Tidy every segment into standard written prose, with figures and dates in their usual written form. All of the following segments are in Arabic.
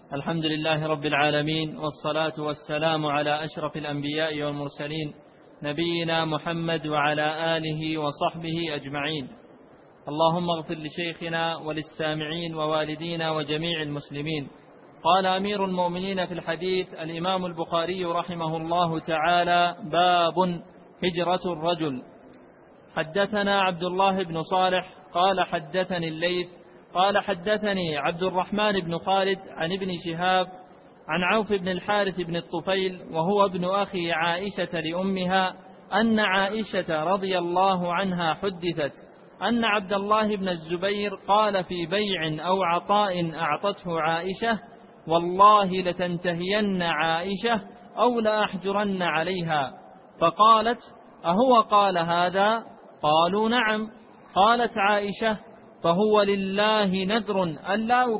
الحمد لله رب العالمين، والصلاة والسلام على أشرف الأنبياء والمرسلين نبينا محمد وعلى آله وصحبه أجمعين. اللهم اغفر لشيخنا وللسامعين ووالدينا وجميع المسلمين. قال أمير المؤمنين في الحديث الإمام البخاري رحمه الله تعالى: باب هجرة الرجل. حدثنا عبد الله بن صالح قال حدثني الليث قال حدثني عبد الرحمن بن خالد عن ابن شهاب عن عوف بن الحارث بن الطفيل وهو ابن أخي عائشة لأمها أن عائشة رضي الله عنها حدثت أن عبد الله بن الزبير قال في بيع أو عطاء أعطته عائشة: والله لتنتهين عائشة أو لأحجرن عليها. فقالت: أهو قال هذا؟ قالوا: نعم. قالت عائشة: فهو لله نذر أن لا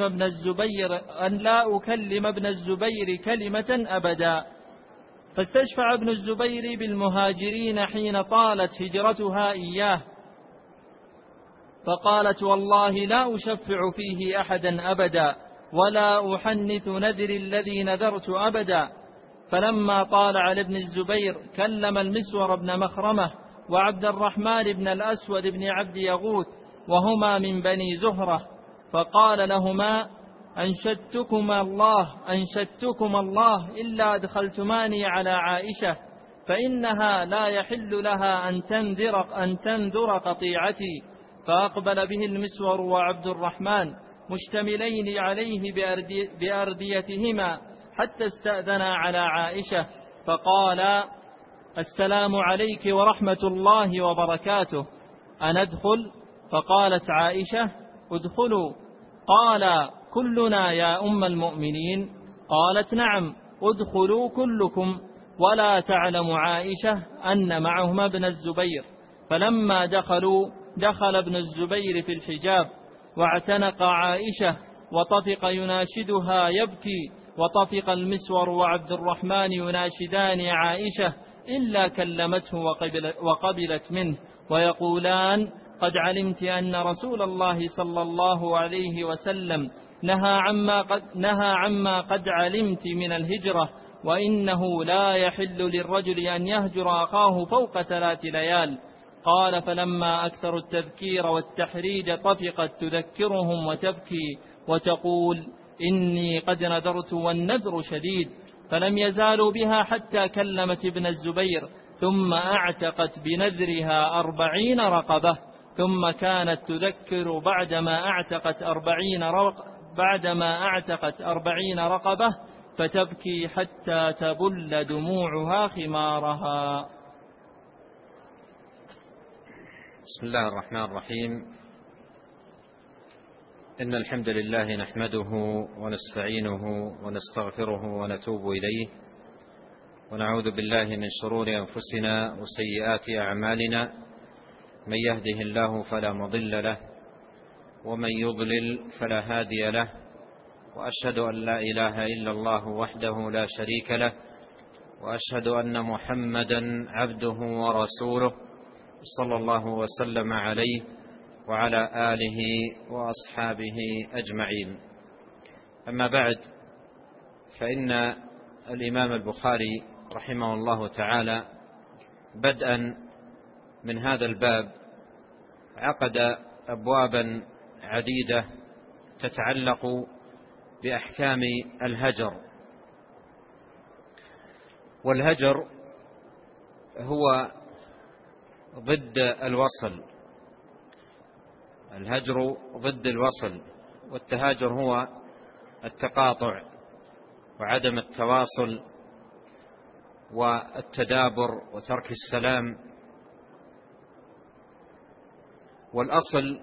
أكلم ابن الزبير كلمة أبدا. فاستشفع ابن الزبير بالمهاجرين حين طالت هجرتها إياه، فقالت: والله لا أشفع فيه أحدا أبدا، ولا أحنث نذر الذي نذرت أبدا. فلما طال على ابن الزبير كلم المسور بن مخرمة وعبد الرحمن بن الأسود بن عبد يغوث وهما من بني زهرة، فقال لهما: أنشدتكم الله إلا أدخلتماني على عائشة، فإنها لا يحل لها أن تنذر قطيعتي. فأقبل به المسور وعبد الرحمن مشتملين عليه بأرديتهما حتى استأذنا على عائشة، فقال: السلام عليك ورحمة الله وبركاته، أندخل؟ فقالت عائشة: ادخلوا. قال: كلنا يا أم المؤمنين؟ قالت: نعم، ادخلوا كلكم. ولا تعلم عائشة أن معهما ابن الزبير. فلما دخلوا دخل ابن الزبير في الحجاب واعتنق عائشة وطفق يناشدها يبكي، وطفق المسور وعبد الرحمن يناشدان عائشة إلا كلمته وقبلت منه ويقولان: قد علمت أن رسول الله صلى الله عليه وسلم نهى عما قد علمت من الهجرة، وإنه لا يحل للرجل أن يهجر أخاه فوق 3 ليال. قال: فلما أكثر التذكير والتحريج طفقت تذكرهم وتبكي وتقول: إني قد نذرت والنذر شديد. فلم يزالوا بها حتى كلمت ابن الزبير، ثم أعتقت بنذرها 40 رقبة، ثم كانت تذكر بعدما أعتقت 40 رقبة، فتبكي حتى تبل دموعها خمارها. بسم الله الرحمن الرحيم. إن الحمد لله نحمده ونستعينه ونستغفره ونتوب إليه، ونعوذ بالله من شرور أنفسنا وسيئات أعمالنا. من يهده الله فلا مضل له، ومن يضلل فلا هادي له، وأشهد أن لا إله إلا الله وحده لا شريك له، وأشهد أن محمدا عبده ورسوله صلى الله وسلم عليه وعلى آله وأصحابه أجمعين. أما بعد، فإن الإمام البخاري رحمه الله تعالى بدءا من هذا الباب عقد أبوابا عديدة تتعلق بأحكام الهجر. والهجر هو ضد الوصل، الهجر ضد الوصل، والتهاجر هو التقاطع وعدم التواصل والتدابر وترك السلام. والأصل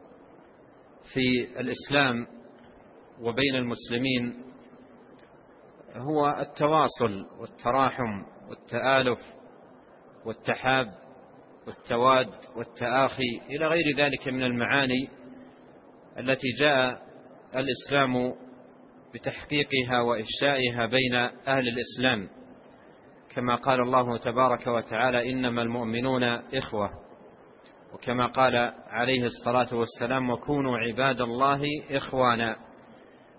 في الإسلام وبين المسلمين هو التواصل والتراحم والتآلف والتحاب والتواد والتآخي إلى غير ذلك من المعاني التي جاء الإسلام بتحقيقها وإفشائها بين أهل الإسلام، كما قال الله تبارك وتعالى: إنما المؤمنون إخوة، وكما قال عليه الصلاة والسلام: وكونوا عباد الله إخوانا.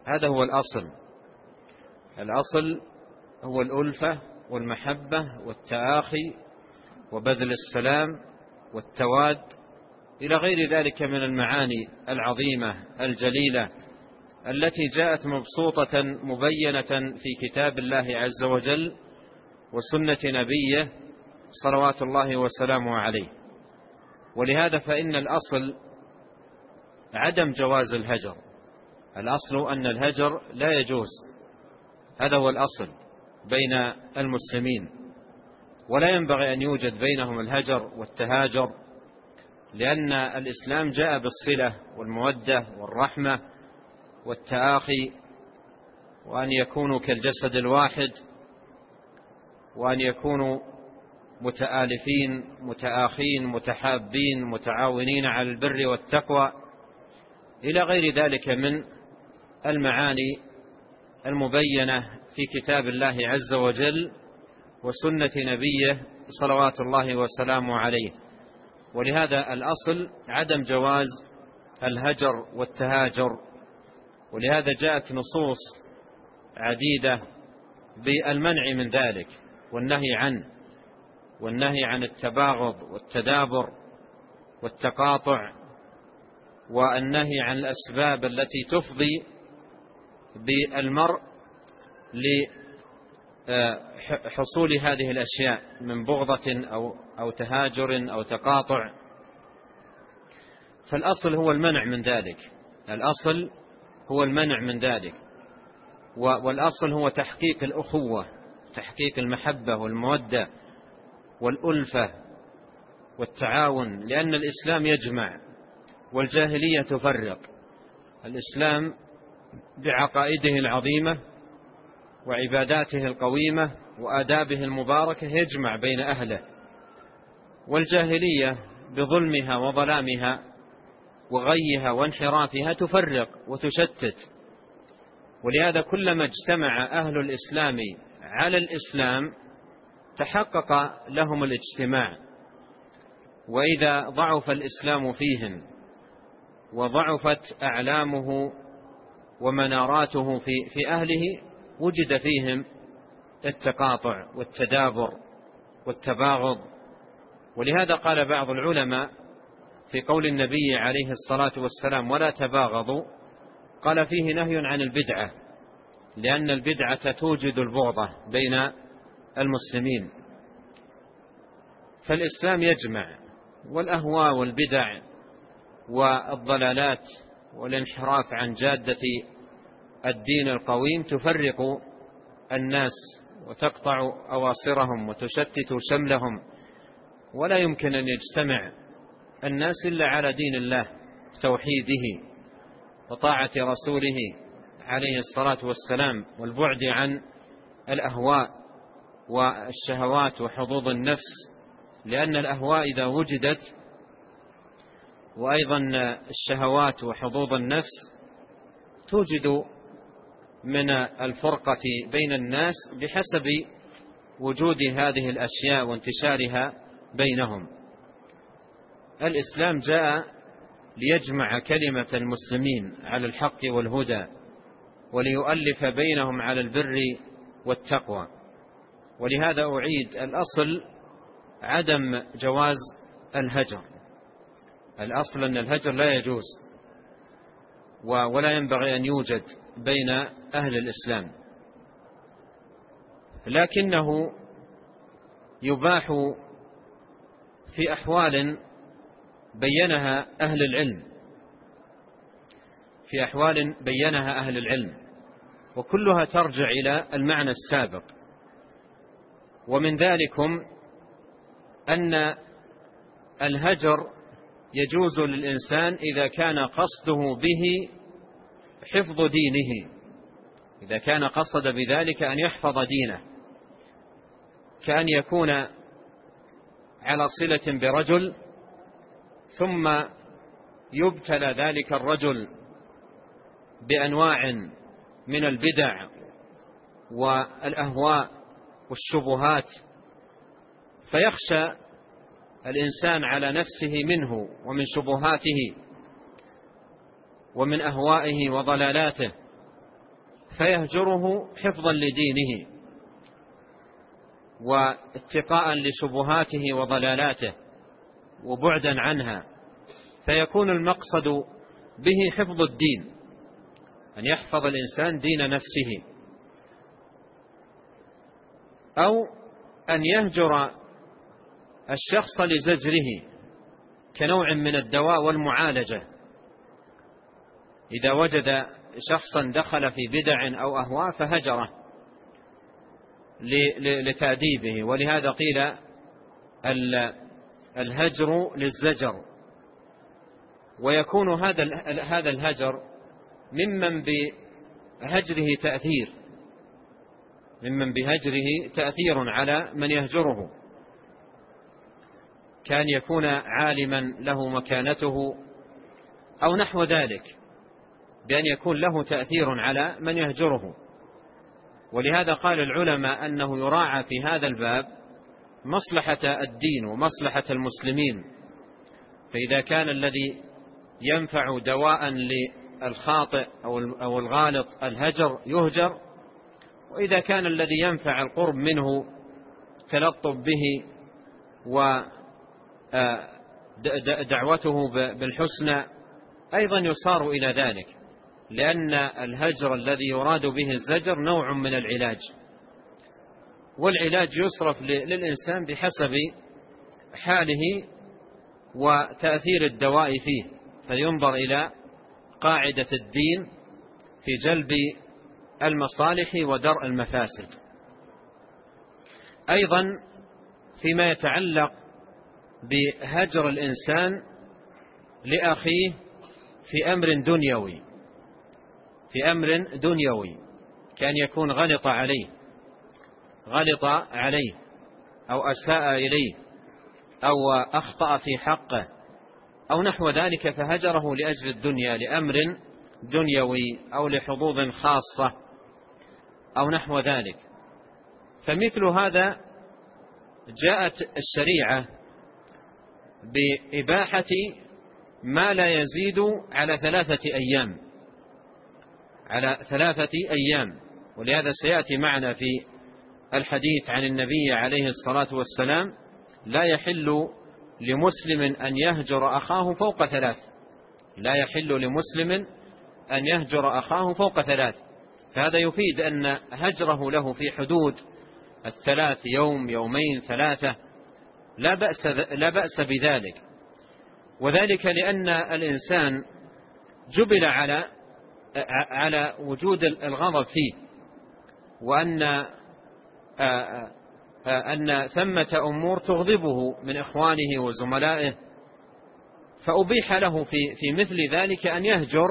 هذا هو الأصل. الأصل هو الألفة والمحبة والتآخي وبذل السلام والتواد إلى غير ذلك من المعاني العظيمة الجليلة التي جاءت مبسوطة مبينة في كتاب الله عز وجل وسنة نبيه صلوات الله وسلامه عليه. ولهذا فإن الأصل عدم جواز الهجر. الأصل أن الهجر لا يجوز، هذا هو الأصل بين المسلمين، ولا ينبغي أن يوجد بينهم الهجر والتهاجر، لأن الإسلام جاء بالصلة والمودة والرحمة والتآخي، وأن يكونوا كالجسد الواحد، وأن يكونوا متآلفين متآخين متحابين متعاونين على البر والتقوى إلى غير ذلك من المعاني المبينة في كتاب الله عز وجل وسنة نبيه صلوات الله وسلامه عليه. ولهذا الأصل عدم جواز الهجر والتهاجر، ولهذا جاءت نصوص عديدة بالمنع من ذلك والنهي عنه، والنهي عن التباغض والتدابر والتقاطع، والنهي عن الأسباب التي تفضي بالمرء لحصول هذه الأشياء من بغضة أو تهاجر أو تقاطع. فالأصل هو المنع من ذلك، الأصل هو المنع من ذلك، والأصل هو تحقيق الأخوة، تحقيق المحبة والمودة والألفة والتعاون، لأن الإسلام يجمع والجاهلية تفرق. الإسلام بعقائده العظيمة وعباداته القويمة وآدابه المباركة يجمع بين أهله، والجاهلية بظلمها وظلامها وغيها وانحرافها تفرق وتشتت. ولهذا كلما اجتمع أهل الإسلام على الإسلام تحقق لهم الاجتماع، وإذا ضعف الإسلام فيهم وضعفت أعلامه ومناراته في أهله وجد فيهم التقاطع والتدابر والتباغض. ولهذا قال بعض العلماء في قول النبي عليه الصلاة والسلام ولا تباغضوا، قال فيه نهي عن البدعة، لأن البدعة توجد البغضة بين المسلمين. فالإسلام يجمع، والأهواء والبدع والضلالات والانحراف عن جادة الدين القويم تفرق الناس وتقطع أواصرهم وتشتت شملهم، ولا يمكن أن يجتمع الناس إلا على دين الله توحيده وطاعة رسوله عليه الصلاة والسلام، والبعد عن الأهواء والشهوات وحظوظ النفس، لأن الأهواء إذا وجدت وأيضا الشهوات وحظوظ النفس توجد من الفرقة بين الناس بحسب وجود هذه الأشياء وانتشارها بينهم. الإسلام جاء ليجمع كلمة المسلمين على الحق والهدى، وليؤلف بينهم على البر والتقوى. ولهذا أعيد الأصل عدم جواز الهجر، الأصل أن الهجر لا يجوز ولا ينبغي أن يوجد بين أهل الإسلام، لكنه يباح في أحوال بينها أهل العلم، في أحوال بينها أهل العلم، وكلها ترجع إلى المعنى السابق. ومن ذلكم أن الهجر يجوز للإنسان إذا كان قصده به حفظ دينه، إذا كان قصد بذلك أن يحفظ دينه، كأن يكون على صلة برجل ثم يبتلى ذلك الرجل بأنواع من البدع والأهواء والشبهات، فيخشى الإنسان على نفسه منه ومن شبهاته ومن أهوائه وضلالاته، فيهجره حفظا لدينه واتقاء لشبهاته وضلالاته وبعدا عنها، فيكون المقصد به حفظ الدين، أن يحفظ الإنسان دين نفسه، أو أن يهجر الشخص لزجره كنوع من الدواء والمعالجة. إذا وجد شخصا دخل في بدع أو أهواء فهجره لتأديبه، ولهذا قيل الهجر للزجر. ويكون هذا الهجر ممن بهجره تأثير على من يهجره، كان يكون عالما له مكانته أو نحو ذلك، بأن يكون له تأثير على من يهجره. ولهذا قال العلماء أنه يراعى في هذا الباب مصلحة الدين ومصلحة المسلمين، فإذا كان الذي ينفع دواء للخاطئ أو الغالط الهجر يهجر، وإذا كان الذي ينفع القرب منه تلطف به ودعوته بالحسنى أيضا يصار إلى ذلك، لأن الهجر الذي يراد به الزجر نوع من العلاج، والعلاج يصرف للإنسان بحسب حاله وتأثير الدواء فيه، فينظر إلى قاعدة الدين في جلب المصالح ودرء المفاسد. أيضا فيما يتعلق بهجر الإنسان لأخيه في أمر دنيوي كان يكون غلط عليه أو أساء إليه أو أخطأ في حقه أو نحو ذلك، فهجره لأجل الدنيا، لأمر دنيوي أو لحظوظ خاصة أو نحو ذلك. فمثل هذا جاءت الشريعة بإباحة ما لا يزيد على 3 أيام، ولهذا سيأتي معنا في الحديث عن النبي عليه الصلاة والسلام: لا يحل لمسلم أن يهجر أخاه فوق 3. لا يحل لمسلم أن يهجر أخاه فوق 3. فهذا يفيد أن هجره له في حدود 3 يوم، 2 3 لا بأس بذلك، وذلك لأن الإنسان جبل على وجود الغضب فيه، وأن ثمة أمور تغضبه من إخوانه وزملائه، فأبيح له في مثل ذلك أن يهجر،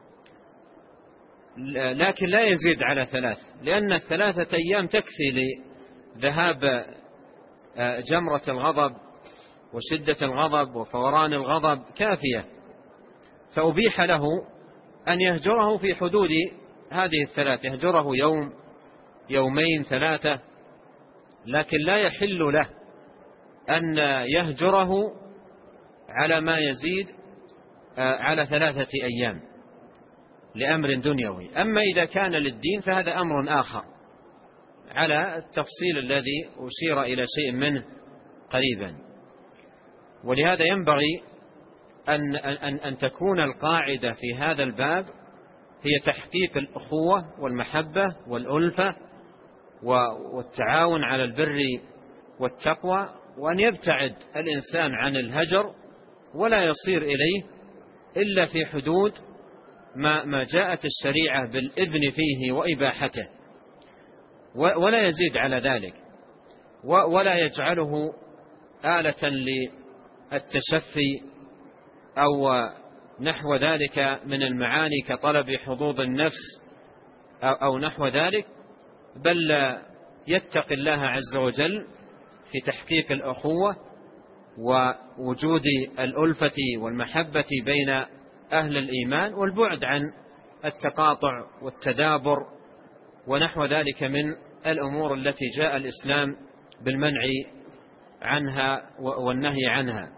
لكن لا يزيد على 3، لأن 3 أيام تكفي لذهاب جمرة الغضب وشدة الغضب وفوران الغضب كافية، فأبيح له أن يهجره في حدود هذه 3، يهجره يوم، 2 3، لكن لا يحل له أن يهجره على ما يزيد على 3 أيام لأمر دنيوي. أما إذا كان للدين فهذا أمر آخر على التفصيل الذي أشير إلى شيء منه قريبا. ولهذا ينبغي أن تكون القاعدة في هذا الباب هي تحقيق الأخوة والمحبة والألفة والتعاون على البر والتقوى، وأن يبتعد الإنسان عن الهجر ولا يصير إليه إلا في حدود ما جاءت الشريعة بالإذن فيه وإباحته، ولا يزيد على ذلك، ولا يجعله آلة للتشفي أو نحو ذلك من المعاني كطلب حظوظ النفس أو نحو ذلك، بل يتقي الله عز وجل في تحقيق الأخوة ووجود الألفة والمحبة بين أهل الإيمان، والبعد عن التقاطع والتدابر ونحو ذلك من الأمور التي جاء الإسلام بالمنع عنها والنهي عنها.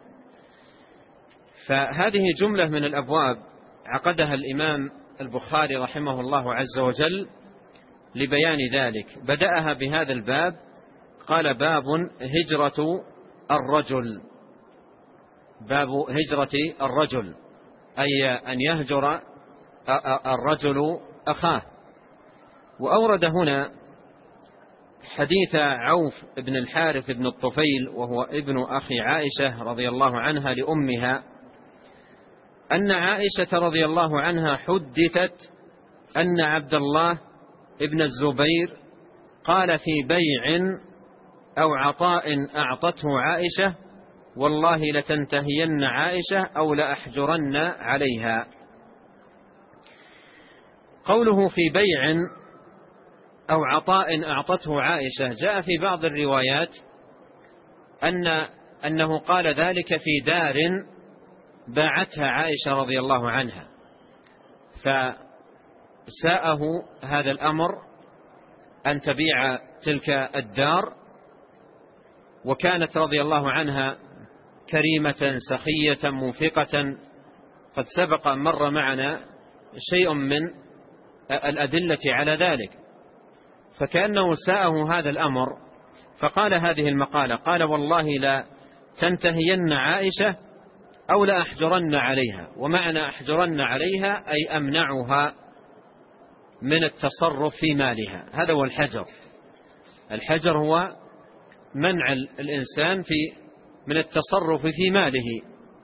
فهذه جملة من الأبواب عقدها الإمام البخاري رحمه الله عز وجل لبيان ذلك بدأها بهذا الباب، قال باب هجرة الرجل، باب هجرة الرجل، أي أن يهجر الرجل أخاه. وأورد هنا حديث عوف بن الحارث بن الطفيل وهو ابن أخي عائشة رضي الله عنها لأمها، أن عائشة رضي الله عنها حدثت أن عبد الله ابن الزبير قال في بيع أو عطاء أعطته عائشة: والله لتنتهين عائشة أو لأحجرن عليها. قوله في بيع أو عطاء أعطته عائشة جاء في بعض الروايات أنه قال ذلك في دار باعتها عائشة رضي الله عنها، فساءه هذا الأمر أن تبيع تلك الدار، وكانت رضي الله عنها كريمة سخية منفقة، قد سبق أن مر معنا شيء من الأدلة على ذلك، فكأنه ساءه هذا الأمر فقال هذه المقالة، قال: والله لا تنتهين عائشة أو لا أحجرن عليها. ومعنى أحجرن عليها أي أمنعها من التصرف في مالها، هذا هو الحجر. الحجر هو منع الإنسان من التصرف في ماله،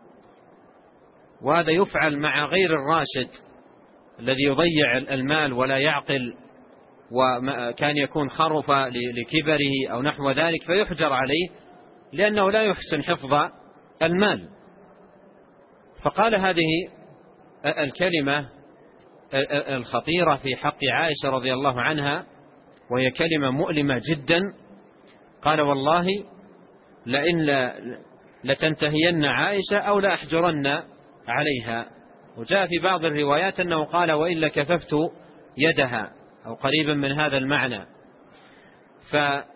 وهذا يفعل مع غير الراشد الذي يضيع المال ولا يعقل، وكان يكون خرف لكبره أو نحو ذلك فيحجر عليه لأنه لا يحسن حفظ المال. فقال هذه الكلمة الخطيرة في حق عائشة رضي الله عنها، وهي كلمة مؤلمة جدا، قال: والله لئن لتنتهين عائشة أو لأحجرن عليها. وجاء في بعض الروايات أنه قال: وإلا كففت يدها، أو قريبا من هذا المعنى. فنقل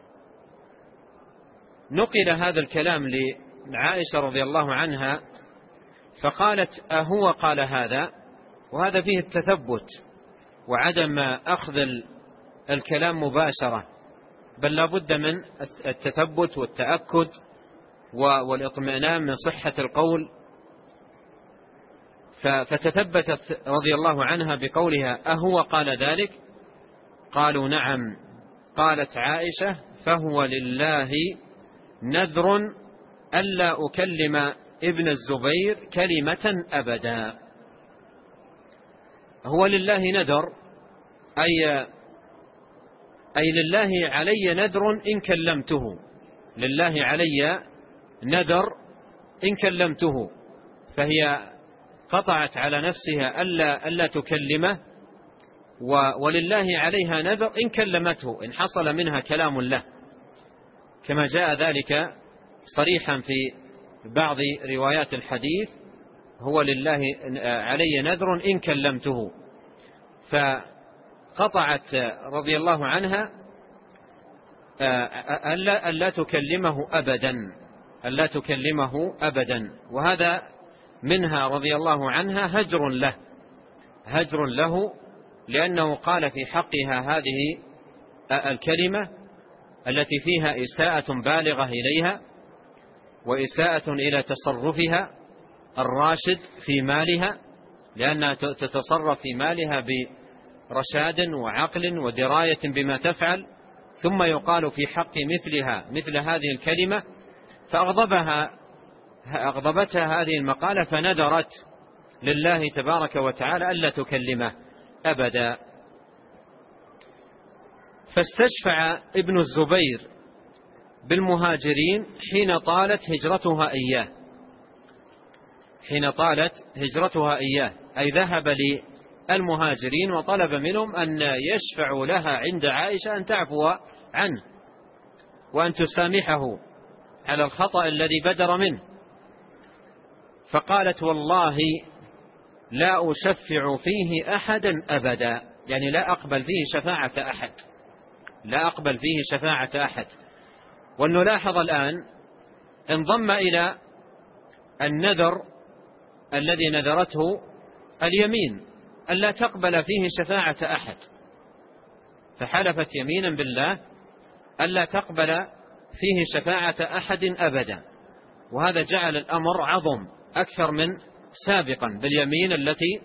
هذا الكلام لعائشة رضي الله عنها فقالت: أهو قال هذا؟ وهذا فيه التثبت وعدم أخذ الكلام مباشرة، بل لا بد من التثبت والتأكد والإطمئنان من صحة القول. فتثبتت رضي الله عنها بقولها: أهو قال ذلك؟ قالوا: نعم. قالت عائشة: فهو لله نذر ألا أكلم ابن الزبير كلمة أبدا. هو لله نذر أي لله علي نذر إن كلمته، لله علي نذر إن كلمته، فهي قطعت على نفسها ألا تكلمه، ولله عليها نذر إن كلمته، إن حصل منها كلام له، كما جاء ذلك صريحا في بعض روايات الحديث: هو لله علي نذر إن كلمته. فقطعت رضي الله عنها ألا تكلمه أبدا، ألا تكلمه أبدا. وهذا منها رضي الله عنها هجر له، لأنه قال في حقها هذه الكلمة التي فيها إساءة بالغة إليها، وإساءة إلى تصرفها الراشد في مالها، لأنها تتصرف في مالها برشاد وعقل ودراية بما تفعل، ثم يقال في حق مثل هذه الكلمة، فأغضبتها هذه المقالة، فنذرت لله تبارك وتعالى ألا تكلمه أبدا. فاستشفع ابن الزبير بالمهاجرين حين طالت هجرتها إياه، أي ذهب للمهاجرين وطلب منهم أن يشفعوا لها عند عائشة أن تعفو عنه وأن تسامحه على الخطأ الذي بدر منه. فقالت: والله لا أشفع فيه أحدا أبدا، يعني لا أقبل فيه شفاعة أحد. ونلاحظ الآن انضم إلى النذر الذي نذرته اليمين ألا تقبل فيه شفاعة أحد، فحلفت يمينا بالله ألا تقبل فيه شفاعة أحد أبدا. وهذا جعل الأمر عظم أكثر من سابقا باليمين التي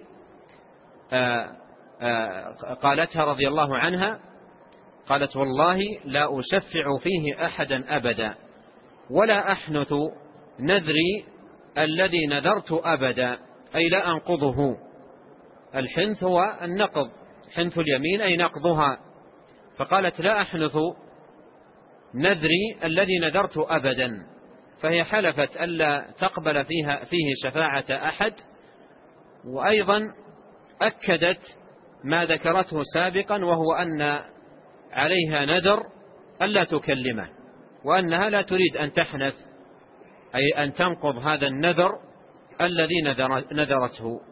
قالتها رضي الله عنها، قالت والله لا أشفع فيه أحدا أبدا ولا أحنث نذري الذي نذرت أبدا، أي لا أنقضه. الحنث هو النقض، حنث اليمين أي نقضها، فقالت لا أحنث نذري الذي نذرت أبدا، فهي حلفت ألا تقبل فيه شفاعة أحد. وأيضا أكدت ما ذكرته سابقا، وهو أن عليها نذر ألا تكلمه، وأنها لا تريد أن تحنث، أي أن تنقض هذا النذر الذي نذرته.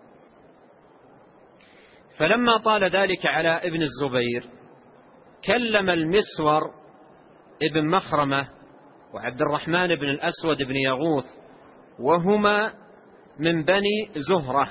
فلما طال ذلك على ابن الزبير كلم المسور ابن مخرمة وعبد الرحمن بن الأسود بن يغوث، وهما من بني زهرة،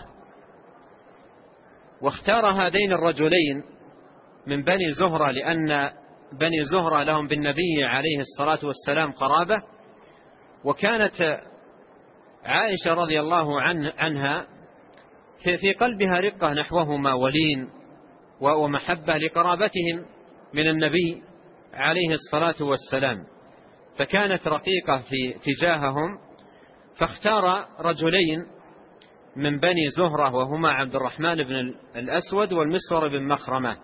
واختار هذين الرجلين من بني زهرة لأن بني زهرة لهم بالنبي عليه الصلاة والسلام قرابة. وكانت عائشة رضي الله عنها في قلبها رقة نحوهما ولين ومحبة لقرابتهم من النبي عليه الصلاة والسلام، فكانت رقيقة في تجاههم، فاختار رجلين من بني زهرة وهما عبد الرحمن بن الأسود والمسور بن مخرمة،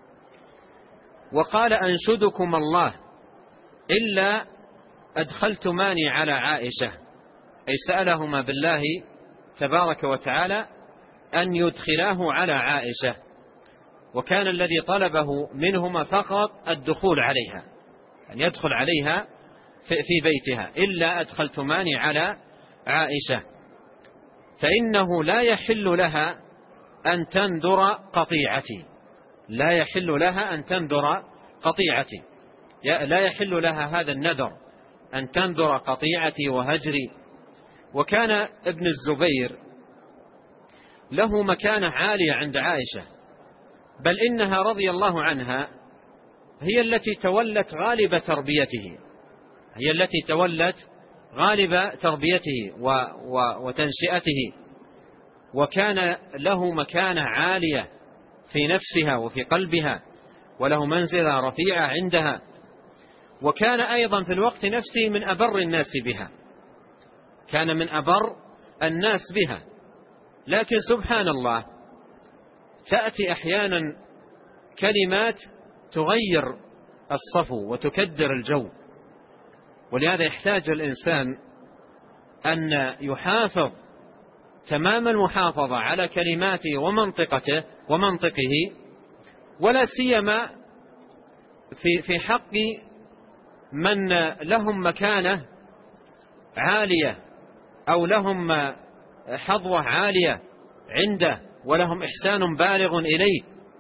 وقال أنشدكم الله إلا أدخلتماني على عائشة، أي سألهما بالله تبارك وتعالى أن يدخلاه على عائشة، وكان الذي طلبه منهما فقط الدخول عليها، أن يدخل عليها في بيتها، إلا أدخلتماني على عائشة فإنه لا يحل لها أن تنذر قطيعتي، لا يحل لها أن تنذر قطيعتي، لا يحل لها هذا النذر أن تنذر قطيعتي وهجري. وكان ابن الزبير له مكانة عالية عند عائشة، بل إنها رضي الله عنها هي التي تولت غالب تربيته، هي التي تولت غالب تربيته وتنشئته، وكان له مكانة عالية في نفسها وفي قلبها، وله منزلة رفيعة عندها، وكان أيضا في الوقت نفسه من أبر الناس بها، كان من أبر الناس بها. لكن سبحان الله تأتي أحيانا كلمات تغير الصفو وتكدر الجو، ولهذا يحتاج الإنسان أن يحافظ تمام المحافظة على كلماته ومنطقه، ولا سيما في حق من لهم مكانة عالية أو لهم حظوة عالية عنده ولهم إحسان بالغ إليه،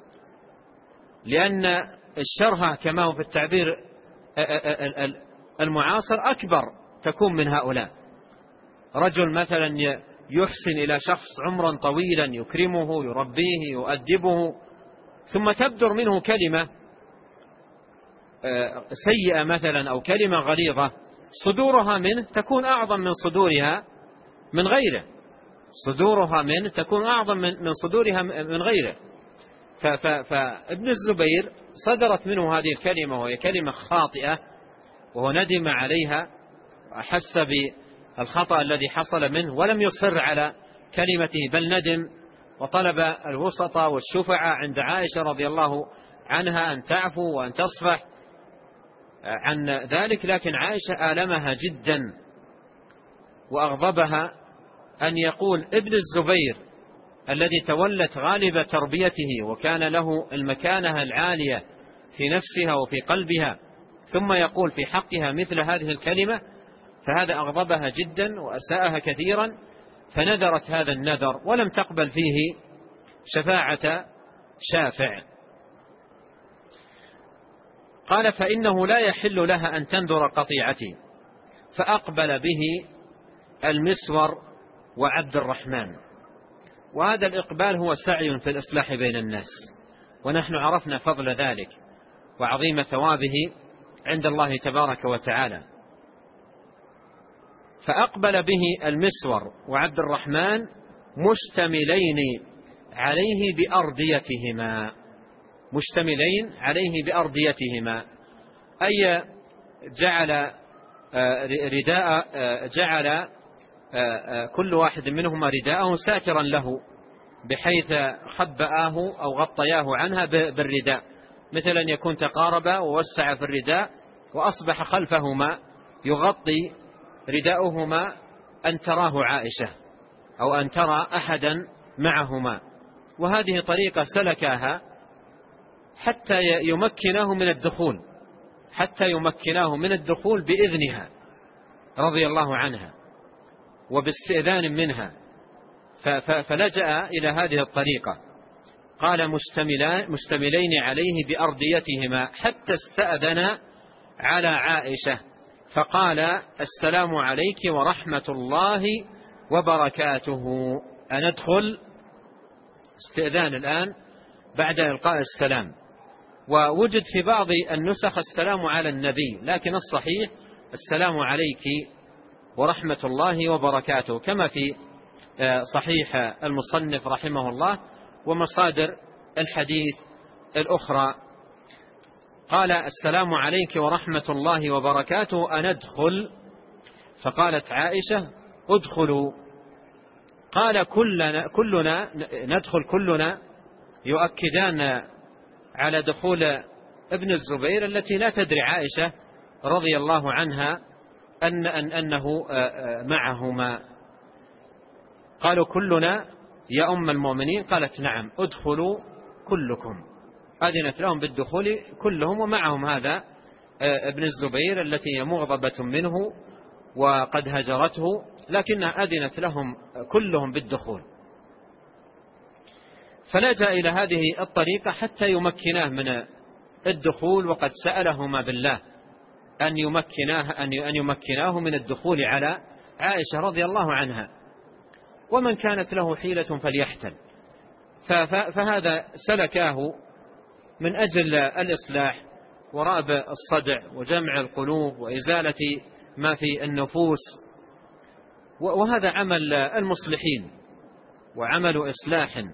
لأن الشرهة كما هو في التعبير المعاصر أكبر تكون من هؤلاء. رجل مثلا يحسن إلى شخص عمرا طويلا، يكرمه يربيه يؤدبه، ثم تبدر منه كلمة سيئة مثلا أو كلمة غليظة، صدورها منه تكون أعظم من صدورها من غيره، صدورها منه تكون أعظم من صدورها من غيره. فابن الزبير صدرت منه هذه الكلمة وهي كلمة خاطئة، وهو ندم عليها، أحس بالخطأ الذي حصل منه ولم يصر على كلمته، بل ندم وطلب الوسطى والشفعة عند عائشة رضي الله عنها أن تعفو وأن تصفح عن ذلك. لكن عائشة آلمها جدا وأغضبها أن يقول ابن الزبير الذي تولت غالب تربيته وكان له المكانة العالية في نفسها وفي قلبها، ثم يقول في حقها مثل هذه الكلمة، فهذا أغضبها جدا وأساءها كثيرا، فنذرت هذا النذر ولم تقبل فيه شفاعة شافع. قال فإنه لا يحل لها أن تنذر قطيعتي، فأقبل به المسور وعبد الرحمن. وهذا الإقبال هو سعي في الإصلاح بين الناس، ونحن عرفنا فضل ذلك، وعظيم ثوابه عند الله تبارك وتعالى. فأقبل به المسور وعبد الرحمن مشتملين عليه بأرديتهما، مشتملين عليه بأرديتهما، أي جعل كل واحد منهما رداءه ساترا له، بحيث خبأه أو غطياه عنها بالرداء، مثل أن يكون تقاربا ووسع في الرداء وأصبح خلفهما يغطي رداؤهما أن تراه عائشة أو أن ترى أحدا معهما. وهذه طريقة سلكاها حتى يمكناه من الدخول بإذنها رضي الله عنها وباستئذان منها، فلجأ إلى هذه الطريقة. قال مشتملين عليه بأرديتهما حتى استأذن على عائشة فقال السلام عليك ورحمة الله وبركاته، أن أدخل. استئذان الآن بعد إلقاء السلام. ووجد في بعض النسخ السلام على النبي، لكن الصحيح السلام عليك ورحمة الله وبركاته، كما في صحيح المصنف رحمه الله ومصادر الحديث الأخرى. قال السلام عليك ورحمة الله وبركاته أن أدخل، فقالت عائشة ادخلوا. قال كلنا ندخل، كلنا يؤكدان على دخول ابن الزبير التي لا تدري عائشة رضي الله عنها أنه معهما. قالوا كلنا يا أم المؤمنين؟ قالت نعم، ادخلوا كلكم. أذنت لهم بالدخول كلهم ومعهم هذا ابن الزبير التي هي مغضبة منه وقد هجرته، لكنها أذنت لهم كلهم بالدخول. فلجأ إلى هذه الطريقة حتى يمكناه من الدخول، وقد سألهما بالله أن يمكناه من الدخول على عائشة رضي الله عنها، ومن كانت له حيلة فليحتل. فهذا سلكاه من أجل الإصلاح ورأب الصدع وجمع القلوب وإزالة ما في النفوس، وهذا عمل المصلحين وعمل إصلاح.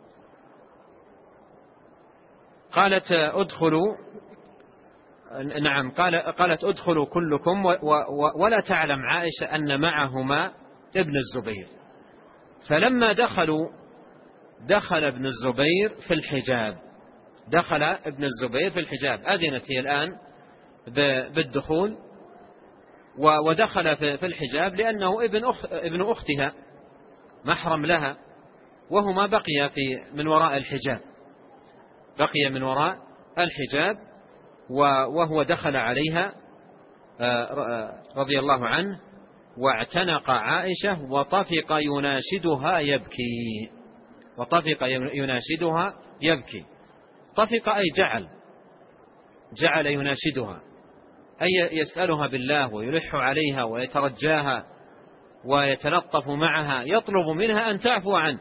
قالت ادخلوا، نعم، قالت ادخلوا كلكم، ولا تعلم عائشة أن معهما ابن الزبير. فلما دخل ابن الزبير في الحجاب، دخل ابن الزبير في الحجاب، أذنت هي الآن بالدخول ودخل في الحجاب لأنه ابن أختها محرم لها، وهما بقي من وراء الحجاب، بقي من وراء الحجاب، وهو دخل عليها رضي الله عنه واعتنق عائشة وطفق يناشدها يبكي، وطفق يناشدها يبكي. طفق أي جعل يناشدها، أي يسألها بالله ويلح عليها ويترجاها ويتلطف معها، يطلب منها أن تعفو عنه.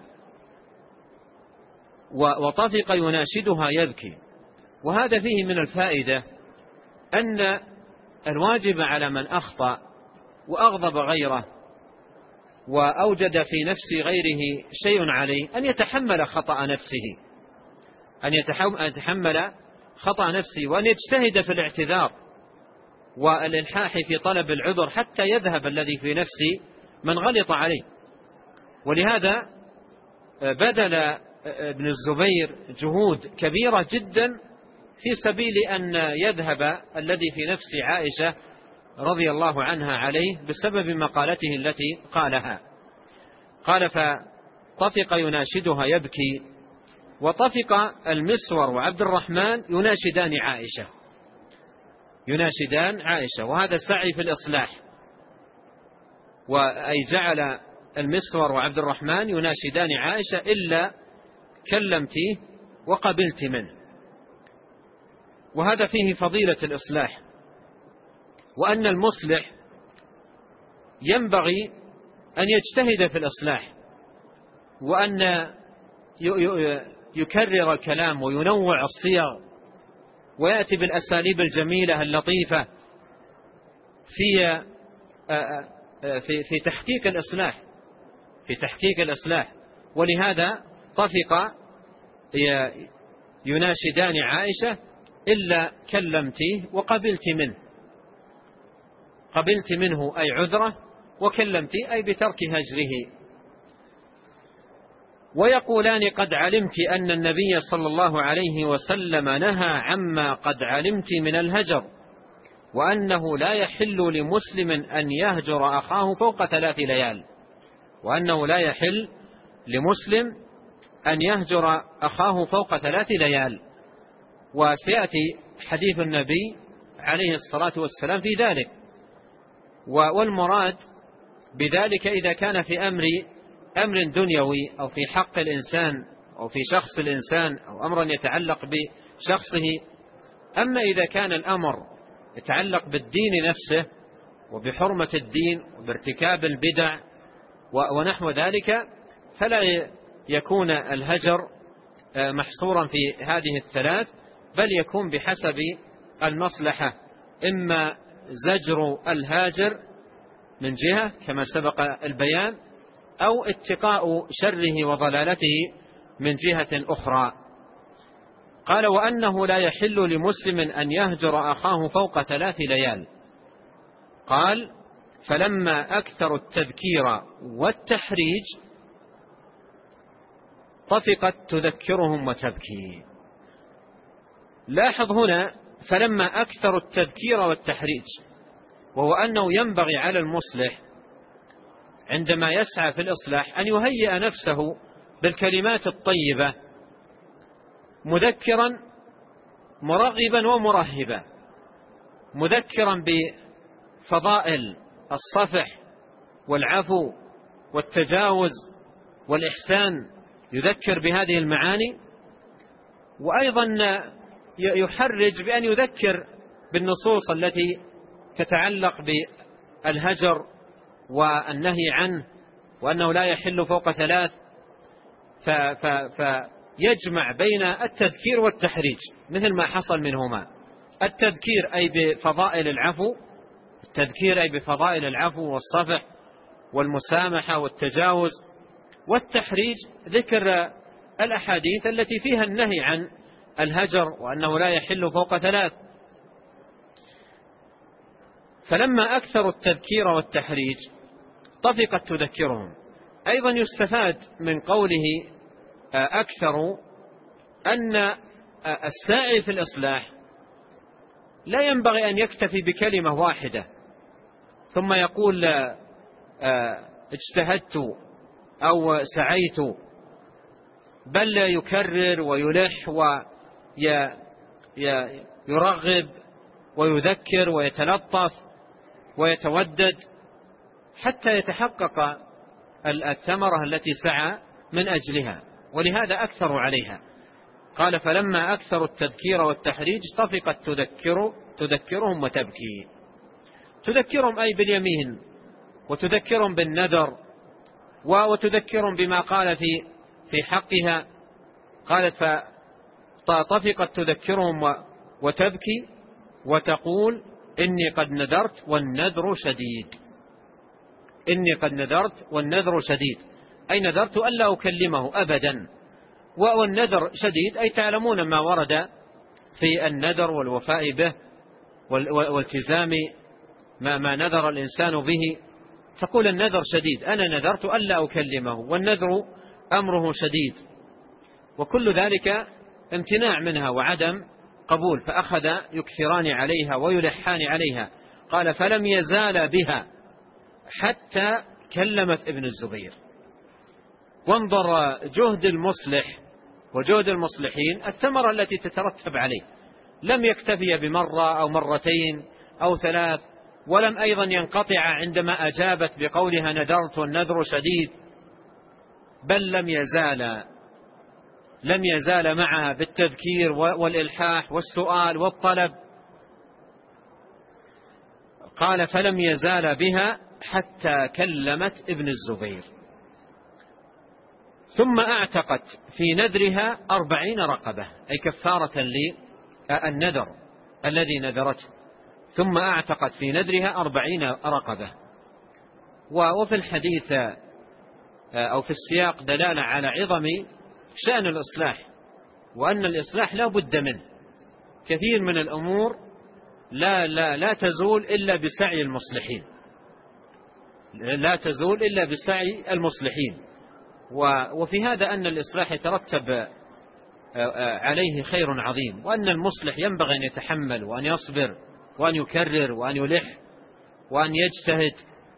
وطفق يناشدها يبكي. وهذا فيه من الفائدة أن الواجب على من أخطأ وأغضب غيره وأوجد في نفس غيره شيء عليه أن يتحمل خطأ نفسه، أن يتحمل خطأ نفسه، وأن يجتهد في الاعتذار والإلحاح في طلب العذر حتى يذهب الذي في نفسه من غلط عليه. ولهذا بذل ابن الزبير جهود كبيرة جدا في سبيل أن يذهب الذي في نفس عائشة رضي الله عنها عليه بسبب مقالته التي قالها. قال فطفق يناشدها يبكي، وطفق المسور وعبد الرحمن يناشدان عائشة، وهذا سعي في الإصلاح، وأي جعل المسور وعبد الرحمن يناشدان عائشة إلا كلمتيه وقبلت منه. وهذا فيه فضيلة الإصلاح، وأن المصلح ينبغي أن يجتهد في الإصلاح، وأن يكرر الكلام وينوع الصيغ ويأتي بالأساليب الجميلة اللطيفة في تحقيق الإصلاح. ولهذا طفق يناشدان عائشة: إلا كلمتيه وقبلت منه أي عذره، وكلمتيه أي بترك هجره. ويقولان: قد علمت أن النبي صلى الله عليه وسلم نهى عما قد علمت من الهجر، وأنه لا يحل لمسلم أن يهجر أخاه فوق 3 ليال، وأنه لا يحل لمسلم أن يهجر أخاه فوق 3 ليال. وسيأتي حديث النبي عليه الصلاة والسلام في ذلك. والمراد بذلك إذا كان في أمر دنيوي أو في حق الإنسان أو في شخص الإنسان أو أمر يتعلق بشخصه. أما إذا كان الأمر يتعلق بالدين نفسه وبحرمة الدين وبارتكاب البدع ونحو ذلك، فلا يكون الهجر محصورا في هذه الثلاث، بل يكون بحسب المصلحة، إما زجر الهاجر من جهة كما سبق البيان، أو اتقاء شره وضلالته من جهة أخرى. قال: وأنه لا يحل لمسلم أن يهجر أخاه فوق 3 ليال. قال: فلما أكثر التذكير والتحريج طفقت تذكرهم وتبكي. لاحظ هنا: فلما أكثر التذكير والتحريج، وهو أنه ينبغي على المصلح عندما يسعى في الإصلاح أن يهيئ نفسه بالكلمات الطيبة، مذكرا مرغبا ومرهبا، مذكرا بفضائل الصفح والعفو والتجاوز والإحسان، يذكر بهذه المعاني، وأيضا يحرج بأن يذكر بالنصوص التي تتعلق بالهجر والنهي عنه، وأنه لا يحل فوق 3، فيجمع بين التذكير والتحريج مثل ما حصل منهما. التذكير أي بفضائل العفو، التذكير أي بفضائل العفو والصفح والمسامحة والتجاوز، والتحريج ذكر الأحاديث التي فيها النهي عن الهجر وأنه لا يحل فوق 3. فلما أكثر التذكير والتحريج طفقت تذكرهم. أيضا يستفاد من قوله أكثر أن الساعي في الإصلاح لا ينبغي أن يكتفي بكلمة واحدة ثم يقول اجتهدت أو سعيت، بل يكرر ويلح ويرغب ويذكر ويتلطف ويتودد حتى يتحقق الثمرة التي سعى من أجلها، ولهذا أكثر عليها. قال: فلما أكثر التذكير والتحريج طفقت تذكرهم وتبكي. تذكرهم أي باليمين، وتذكرهم بالنذر، وتذكرهم بما قال في حقها. قالت: فطفقت تذكرهم وتبكي وتقول: إني قد نذرت والنذر شديد. إني قد نذرت والنذر شديد، أي نذرت ألا أكلمه أبدا. والنذر شديد أي تعلمون ما ورد في النذر والوفاء به والتزام ما نذر الإنسان به. تقول النذر شديد، أنا نذرت ألا أكلمه، والنذر أمره شديد، وكل ذلك امتناع منها وعدم قبول، فأخذ يكثران عليها ويلحان عليها. قال: فلم يزال بها حتى كلمت ابن الزبير. وانظر جهد المصلح وجهد المصلحين، الثمرة التي تترتب عليه. لم يكتفي بمرة أو مرتين أو 3، ولم أيضا ينقطع عندما أجابت بقولها نذرت والنذر شديد، بل لم يزال معها بالتذكير والإلحاح والسؤال والطلب. قال: فلم يزال بها حتى كلمت ابن الزبير، ثم اعتقت في نذرها 40 رقبة، أي كفارة النذر الذي نذرته، ثم أعتقت في نذرها 40 رقبة. وفي الحديث أو في السياق دلالة على عظم شأن الإصلاح، وأن الإصلاح لا بد منه. كثير من الأمور لا تزول إلا بسعي المصلحين، لا تزول إلا بسعي المصلحين. وفي هذا أن الإصلاح يترتب عليه خير عظيم، وأن المصلح ينبغي أن يتحمل وأن يصبر وأن يكرر وأن يلح وأن يجتهد.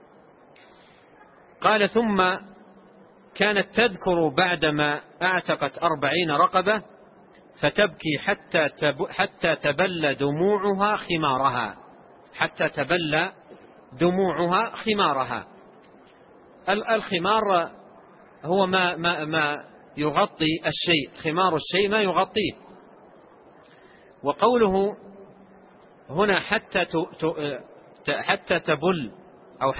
قال: ثم كانت تذكر بعدما أعتقت 40 رقبة فتبكي حتى تبل دموعها خمارها، حتى تبل دموعها خمارها. الخمار هو ما يغطي الشيء، خمار الشيء ما يغطيه. وقوله هنا حتى تبل أو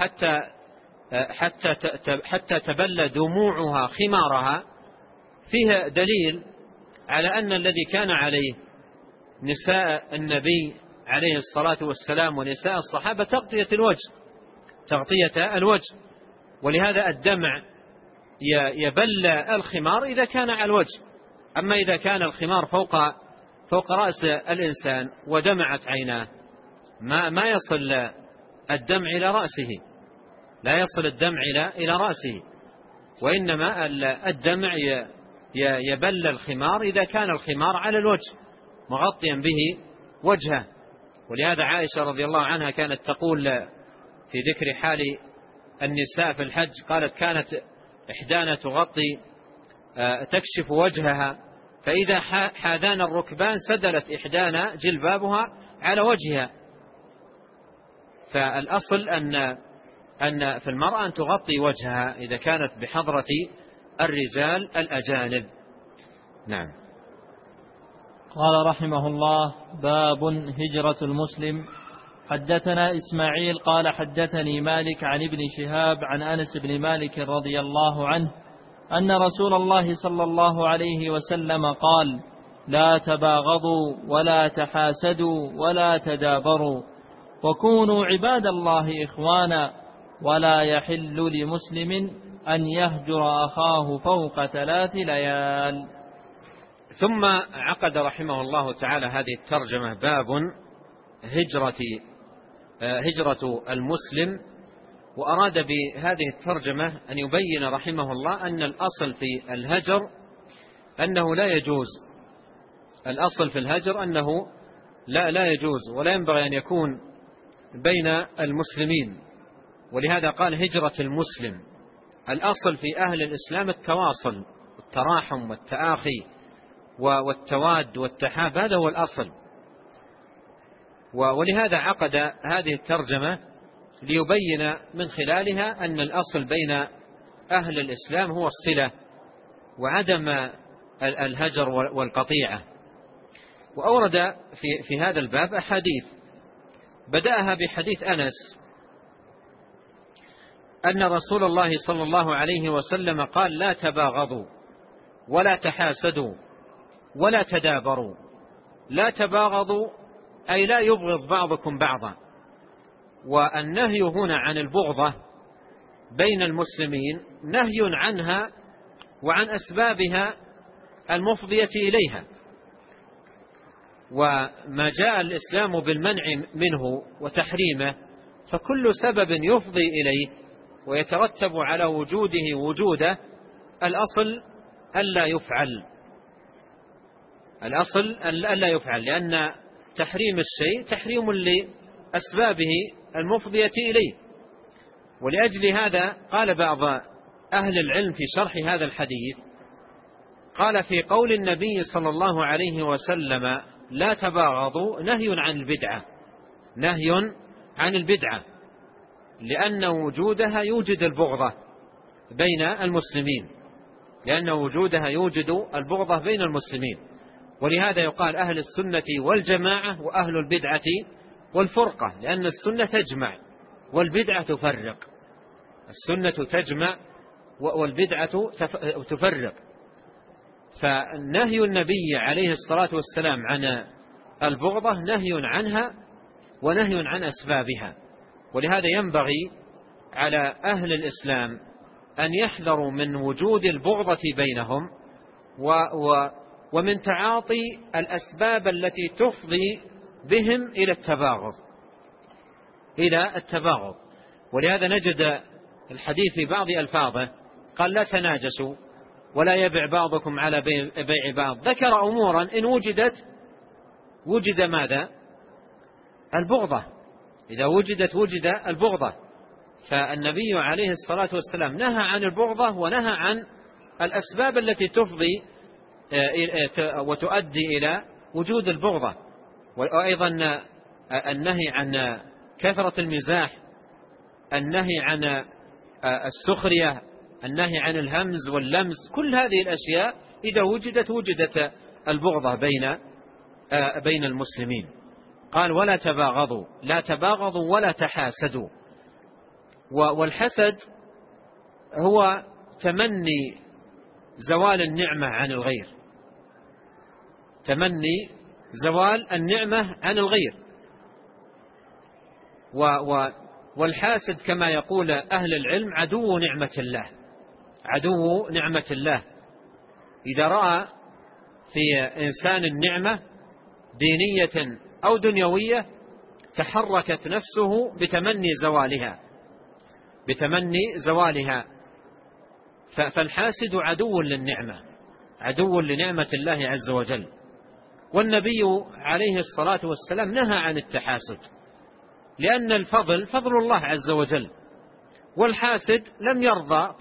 حتى تبل دموعها خمارها، فيها دليل على أن الذي كان عليه نساء النبي عليه الصلاة والسلام ونساء الصحابة تغطية الوجه، ولهذا الدمع يبل الخمار إذا كان على الوجه. أما إذا كان الخمار فوق رأس الإنسان ودمعت عيناه ما يصل الدمع إلى رأسه، لا يصل الدمع إلى رأسه، وإنما الدمع يبل الخمار إذا كان الخمار على الوجه مغطيا به وجهه. ولهذا عائشة رضي الله عنها كانت تقول في ذكر حال النساء في الحج، قالت: كانت إحدانا تكشف وجهها، فإذا حاذان الركبان سدلت إحدانا جلبابها على وجهها. فالأصل أن في المرأة أن تغطي وجهها إذا كانت بحضرة الرجال الأجانب. نعم. قال رحمه الله: باب هجرة المسلم. حدثنا إسماعيل قال حدثني مالك عن ابن شهاب عن أنس بن مالك رضي الله عنه أن رسول الله صلى الله عليه وسلم قال: لا تباغضوا ولا تحاسدوا ولا تدابروا، وكونوا عباد الله إخوانا، ولا يحل لمسلم أن يهجر أخاه فوق 3 ليال. ثم عقد رحمه الله تعالى هذه الترجمة: باب هجرة المسلم. وأراد بهذه الترجمة أن يبين رحمه الله أن الأصل في الهجر أنه لا يجوز، الأصل في الهجر أنه لا يجوز ولا ينبغي أن يكون بين المسلمين. ولهذا قال هجرة المسلم. الأصل في أهل الإسلام التواصل والتراحم والتآخي والتواد والتحاب، هذا هو الأصل. ولهذا عقد هذه الترجمة ليبين من خلالها أن الأصل بين أهل الإسلام هو الصلة وعدم الهجر والقطيعة. وأورد في هذا الباب أحاديث، بدأها بحديث أنس أن رسول الله صلى الله عليه وسلم قال: لا تباغضوا ولا تحاسدوا ولا تدابروا. لا تباغضوا أي لا يبغض بعضكم بعضا، والنهي هنا عن البغضة بين المسلمين نهي عنها وعن أسبابها المفضية إليها. وما جاء الإسلام بالمنع منه وتحريمه فكل سبب يفضي إليه ويترتب على وجوده الأصل ألا يفعل، الأصل ألا يفعل، لأن تحريم الشيء تحريم لأسبابه المفضية إليه. ولأجل هذا قال بعض أهل العلم في شرح هذا الحديث، قال: في قول النبي صلى الله عليه وسلم لا تباغضوا نهي عن البدعة، نهي عن البدعة، لأن وجودها يوجد البغضة بين المسلمين، لأن وجودها يوجد البغضة بين المسلمين. ولهذا يقال أهل السنة والجماعة وأهل البدعة والفرقة، لأن السنة تجمع والبدعة تفرق، السنة تجمع والبدعة تفرق. فنهي النبي عليه الصلاة والسلام عن البغضة نهي عنها ونهي عن أسبابها. ولهذا ينبغي على أهل الإسلام أن يحذروا من وجود البغضة بينهم ومن تعاطي الأسباب التي تفضي بهم إلى التباغض. ولهذا نجد الحديث في بعض ألفاظه قال لا تناجسوا ولا يبع بعضكم على بيع بعض. ذكر أمورا إن وجد ماذا؟ البغضة. إذا وجد البغضة. فالنبي عليه الصلاة والسلام نهى عن البغضة ونهى عن الأسباب التي تفضي وتؤدي إلى وجود البغضة. وأيضا النهي عن كثرة المزاح، النهي عن السخرية، النهي عن الهمز واللمز. كل هذه الأشياء إذا وجدت البغضة بين المسلمين. قال ولا تباغضوا، لا تباغضوا ولا تحاسدوا. والحسد هو تمني زوال النعمة عن الغير، تمني زوال النعمة عن الغير. والحاسد كما يقول أهل العلم عدو نعمة الله، عدو نعمة الله. إذا رأى في إنسان النعمة دينية أو دنيوية تحركت نفسه بتمني زوالها. فالحاسد عدو للنعمة، عدو لنعمة الله عز وجل. والنبي عليه الصلاة والسلام نهى عن التحاسد، لأن الفضل فضل الله عز وجل، والحاسد لم يرضى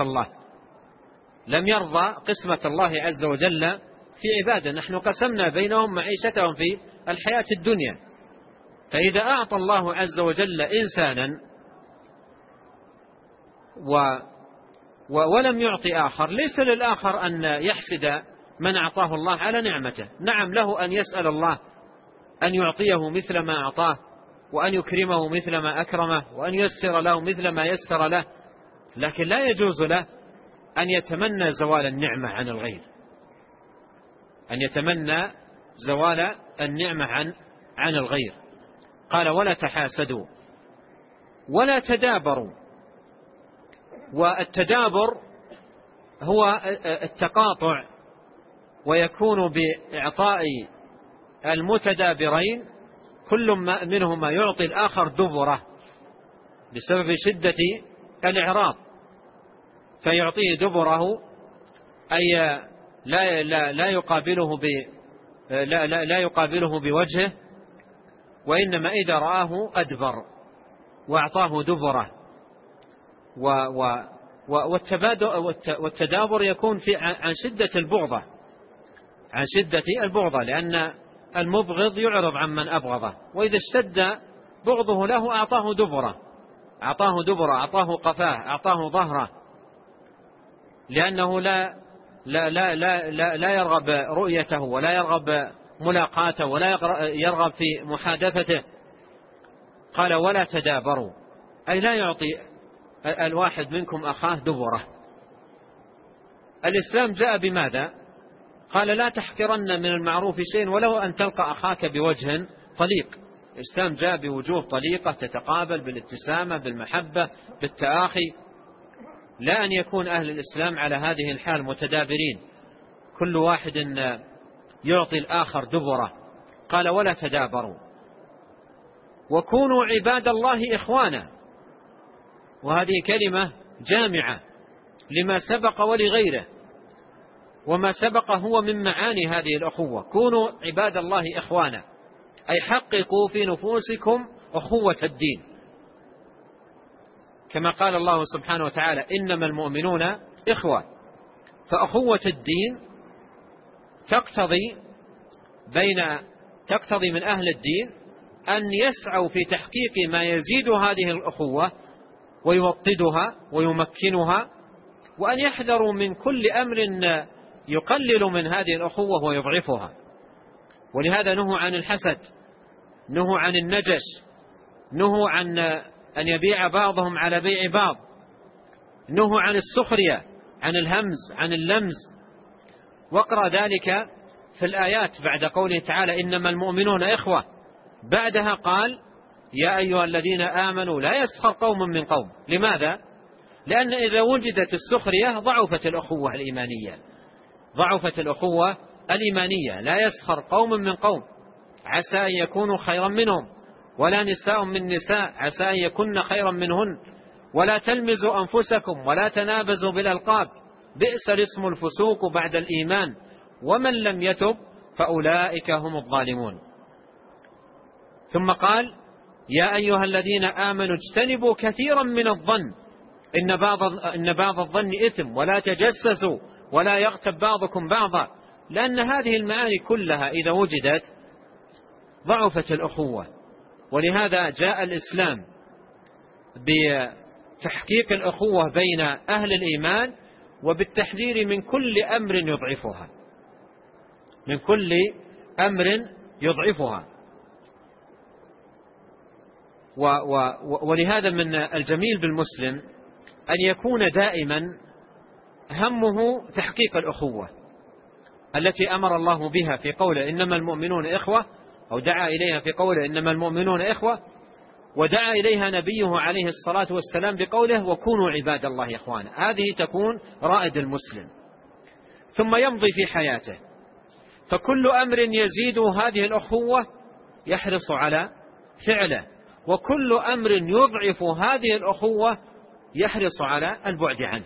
قسمة الله عز وجل في عباده. نحن قسمنا بينهم معيشتهم في الحياة الدنيا. فإذا أعطى الله عز وجل إنسانا ولم يعطي آخر، ليس للآخر أن يحسد من أعطاه الله على نعمته. نعم، له أن يسأل الله أن يعطيه مثل ما أعطاه، وأن يكرمه مثل ما أكرمه، وأن ييسر له مثل ما يسر له، لكن لا يجوز له أن يتمنى زوال النعمة عن الغير، أن يتمنى زوال النعمة عن الغير. قال ولا تحاسدوا ولا تدابروا. والتدابر هو التقاطع، ويكون بإعطاء المتدابرين كل منهما يعطي الآخر دبره بسبب شدة الإعراض، فيعطيه دبره، أي لا يقابله بوجهه، وإنما إذا رآه أدبر وأعطاه دبره. والتدابر يكون عن شدة البغضة، لأن المبغض يعرض عن من أبغضه، وإذا اشتد بغضه له أعطاه دبره، أعطاه قفاه، أعطاه ظهره، لأنه لا يرغب رؤيته، ولا يرغب ملاقاته، ولا يرغب في محادثته. قال ولا تدابروا، أي لا يعطي الواحد منكم أخاه دبره. الإسلام جاء بماذا؟ قال لا تحقرن من المعروف شيء ولو أن تلقى أخاك بوجه طليق. الإسلام جاء بوجوه طليقة تتقابل بالابتسامة، بالمحبة، بالتآخي، لا أن يكون أهل الإسلام على هذه الحال متدابرين، كل واحد يعطي الآخر دبره. قال ولا تدابروا وكونوا عباد الله إخوانا. وهذه كلمة جامعة لما سبق ولغيره، وما سبق هو من معاني هذه الأخوة. كونوا عباد الله إخوانا، أي حققوا في نفوسكم أخوة الدين، كما قال الله سبحانه وتعالى إنما المؤمنون إخوة. فأخوة الدين تقتضي من أهل الدين أن يسعوا في تحقيق ما يزيد هذه الأخوة ويوطدها ويمكنها، وأن يحذروا من كل أمر يقلل من هذه الأخوة ويضعفها. ولهذا نهوا عن الحسد، نهوا عن النجش، نهوا عن أن يبيع بعضهم على بيع بعض، نهوا عن السخرية، عن الهمز، عن اللمز. واقرأ ذلك في الآيات بعد قوله تعالى إنما المؤمنون إخوة، بعدها قال يا أيها الذين آمنوا لا يسخر قوم من قوم. لماذا؟ لأن إذا وجدت السخرية ضعفت الأخوة الإيمانية، ضعفت الأخوة الإيمانية. لا يسخر قوم من قوم عسى أن يكونوا خيرا منهم، ولا نساء من نساء عسى أن يكن خيرا منهن، ولا تلمزوا أنفسكم ولا تنابزوا بالألقاب بئس الاسم الفسوق بعد الإيمان ومن لم يتب فأولئك هم الظالمون. ثم قال يا أيها الذين آمنوا اجتنبوا كثيرا من الظن إن بعض الظن إثم ولا تجسسوا ولا يغتب بعضكم بعضا، لأن هذه المعاني كلها إذا وجدت ضعفت الأخوة. ولهذا جاء الإسلام بتحقيق الأخوة بين أهل الإيمان وبالتحذير من كل أمر يضعفها، من كل أمر يضعفها. ولهذا من الجميل بالمسلم أن يكون دائما همه تحقيق الأخوة التي أمر الله بها في قوله إنما المؤمنون إخوة، أو دعا إليها في قوله إنما المؤمنون إخوة، ودعا إليها نبيه عليه الصلاة والسلام بقوله وكونوا عباد الله إخوانا. هذه تكون رائد المسلم، ثم يمضي في حياته، فكل أمر يزيد هذه الأخوة يحرص على فعله، وكل أمر يضعف هذه الأخوة يحرص على البعد عنه.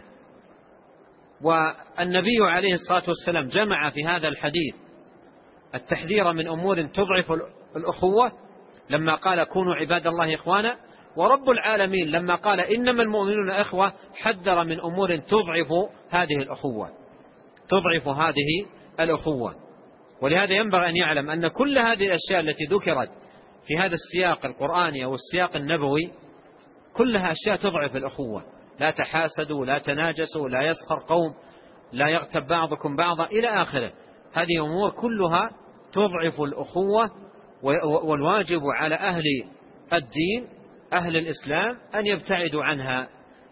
والنبي عليه الصلاة والسلام جمع في هذا الحديث التحذير من أمور تضعف الأخوة لما قال كونوا عباد الله إخوانا، ورب العالمين لما قال إنما المؤمنون إخوة حذر من أمور تضعف هذه الأخوة، تضعف هذه الأخوة. ولهذا ينبغي أن يعلم أن كل هذه الأشياء التي ذكرت في هذا السياق القرآني أو السياق النبوي كلها أشياء تضعف الأخوة. لا تحاسدوا، لا تناجسوا، لا يسخر قوم، لا يغتب بعضكم بعضا إلى آخره. هذه أمور كلها تضعف الأخوة، والواجب على أهل الدين أهل الإسلام أن يبتعدوا عنها.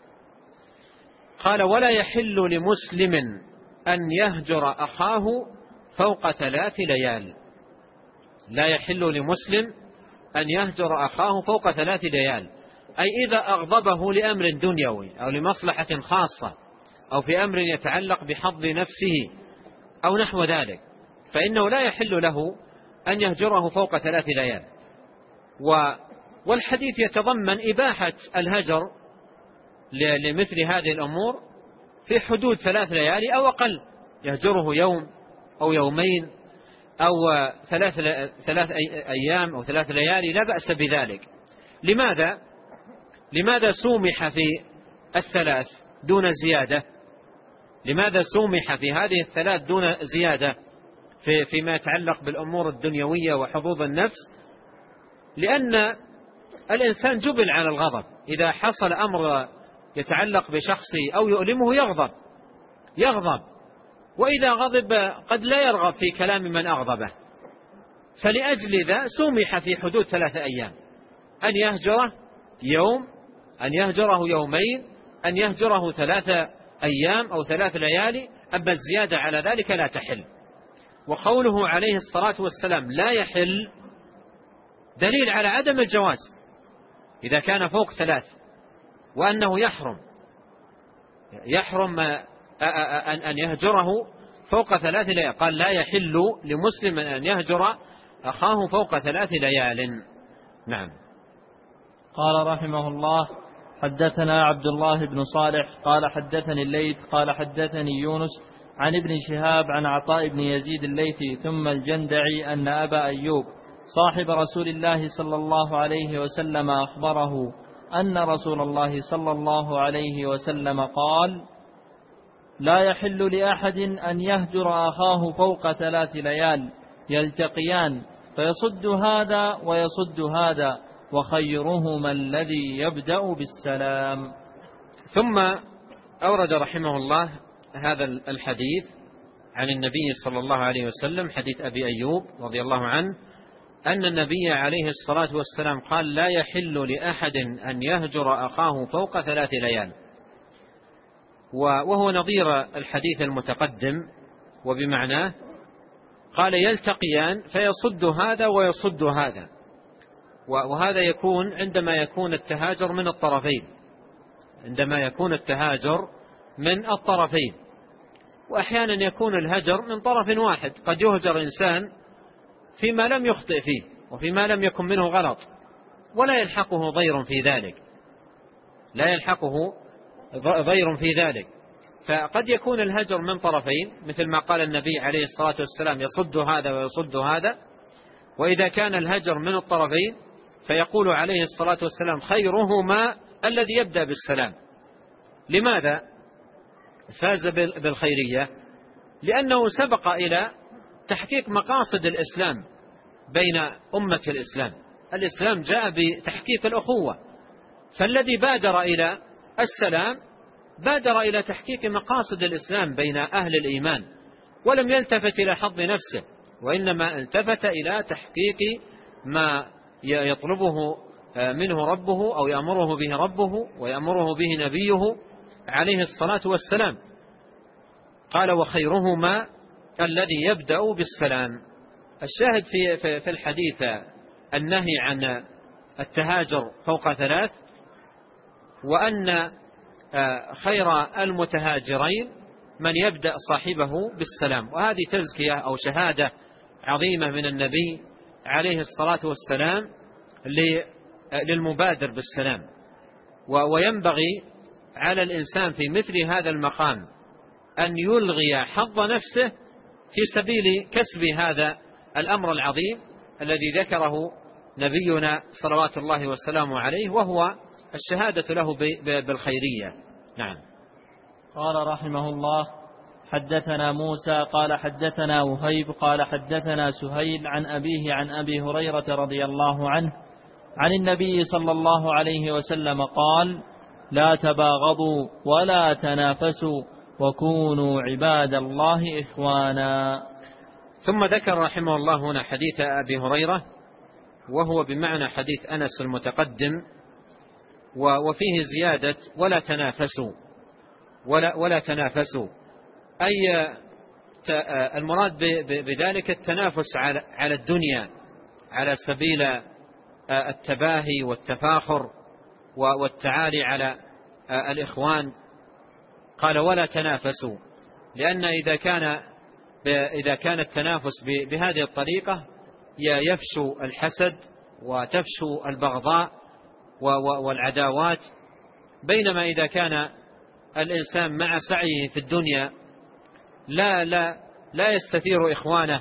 قال ولا يحل لمسلم أن يهجر أخاه فوق 3 ليال. لا يحل لمسلم أن يهجر أخاه فوق 3 ليال، أي إذا أغضبه لأمر دنيوي أو لمصلحة خاصة أو في أمر يتعلق بحظ نفسه أو نحو ذلك، فإنه لا يحل له أن يهجره فوق 3 ليال. والحديث يتضمن إباحة الهجر لمثل هذه الأمور في حدود 3 ليالي أو أقل، يهجره يوم أو يومين أو 3 أيام أو 3 ليالي لا بأس بذلك. لماذا سومح في 3 دون زيادة؟ لماذا سومح في هذه 3 دون زيادة فيما يتعلق بالأمور الدنيوية وحظوظ النفس؟ لأن الإنسان جبل على الغضب، إذا حصل أمر يتعلق بشخصه أو يؤلمه يغضب، وإذا غضب قد لا يرغب في كلام من أغضبه، فلأجل ذا سمح في حدود 3 أيام أن يهجره يوم، أن يهجره يومين، أن يهجره 3 أيام أو 3 ليالي. أما الزيادة على ذلك لا تحل. وقوله عليه الصلاة والسلام لا يحل دليل على عدم الجواز إذا كان فوق 3، وأنه يحرم أن يهجره فوق 3 ليال. قال لا يحل لمسلم أن يهجر أخاه فوق 3 ليال. نعم. قال رحمه الله حدثنا عبد الله بن صالح قال حدثني الليث قال حدثني يونس عن ابن شهاب عن عطاء بن يزيد الليثي ثم الجندعي أن أبا أيوب صاحب رسول الله صلى الله عليه وسلم أخبره أن رسول الله صلى الله عليه وسلم قال لا يحل لأحد أن يهجر أخاه فوق 3 ليال يلتقيان فيصد هذا ويصد هذا وخيرهما الذي يبدأ بالسلام. ثم أورد رحمه الله هذا الحديث عن النبي صلى الله عليه وسلم، حديث أبي أيوب رضي الله عنه أن النبي عليه الصلاة والسلام قال لا يحل لأحد أن يهجر أخاه فوق 3 ليال، وهو نظير الحديث المتقدم وبمعناه. قال يلتقيان فيصد هذا ويصد هذا، وهذا يكون عندما يكون التهاجر من الطرفين، عندما يكون التهاجر من الطرفين. وأحيانا يكون الهجر من طرف واحد، قد يهجر إنسان فيما لم يخطئ فيه وفيما لم يكن منه غلط ولا يلحقه ضير في ذلك، لا يلحقه ضير في ذلك. فقد يكون الهجر من طرفين، مثل ما قال النبي عليه الصلاة والسلام يصد هذا ويصد هذا. وإذا كان الهجر من الطرفين فيقول عليه الصلاة والسلام خيرهما الذي يبدأ بالسلام. لماذا فاز بالخيرية؟ لأنه سبق إلى تحقيق مقاصد الإسلام بين أمة الإسلام. الإسلام جاء بتحقيق الأخوة، فالذي بادر إلى السلام بادر إلى تحقيق مقاصد الإسلام بين أهل الإيمان، ولم يلتفت إلى حظ نفسه، وإنما التفت إلى تحقيق ما يطلبه منه ربه أو يأمره به ربه ويأمره به نبيه عليه الصلاة والسلام. قال وخيرهما الذي يبدأ بالسلام. الشاهد في الحديث النهي عن التهاجر فوق 3، وأن خير المتهاجرين من يبدأ صاحبه بالسلام. وهذه تزكية أو شهادة عظيمة من النبي عليه الصلاة والسلام للمبادر بالسلام. وينبغي على الإنسان في مثل هذا المقام أن يلغي حظ نفسه في سبيل كسب هذا الأمر العظيم الذي ذكره نبينا صلوات الله والسلام عليه، وهو الشهادة له بالخيرية. نعم. قال رحمه الله حدثنا موسى قال حدثنا وهيب قال حدثنا سهيل عن أبيه عن أبي هريرة رضي الله عنه عن النبي صلى الله عليه وسلم قال لا تباغضوا ولا تنافسوا وكونوا عباد الله إخوانا. ثم ذكر رحمه الله هنا حديث أبي هريرة، وهو بمعنى حديث أنس المتقدم، وفيه زيادة ولا تنافسوا ولا تنافسوا، أي المراد بذلك التنافس على الدنيا على سبيل التباهي والتفاخر والتعالي على الإخوان. قال ولا تنافسوا، لأن إذا كان التنافس بهذه الطريقة يفشو الحسد وتفشو البغضاء والعداوات. بينما إذا كان الإنسان مع سعيه في الدنيا لا يستثير إخوانه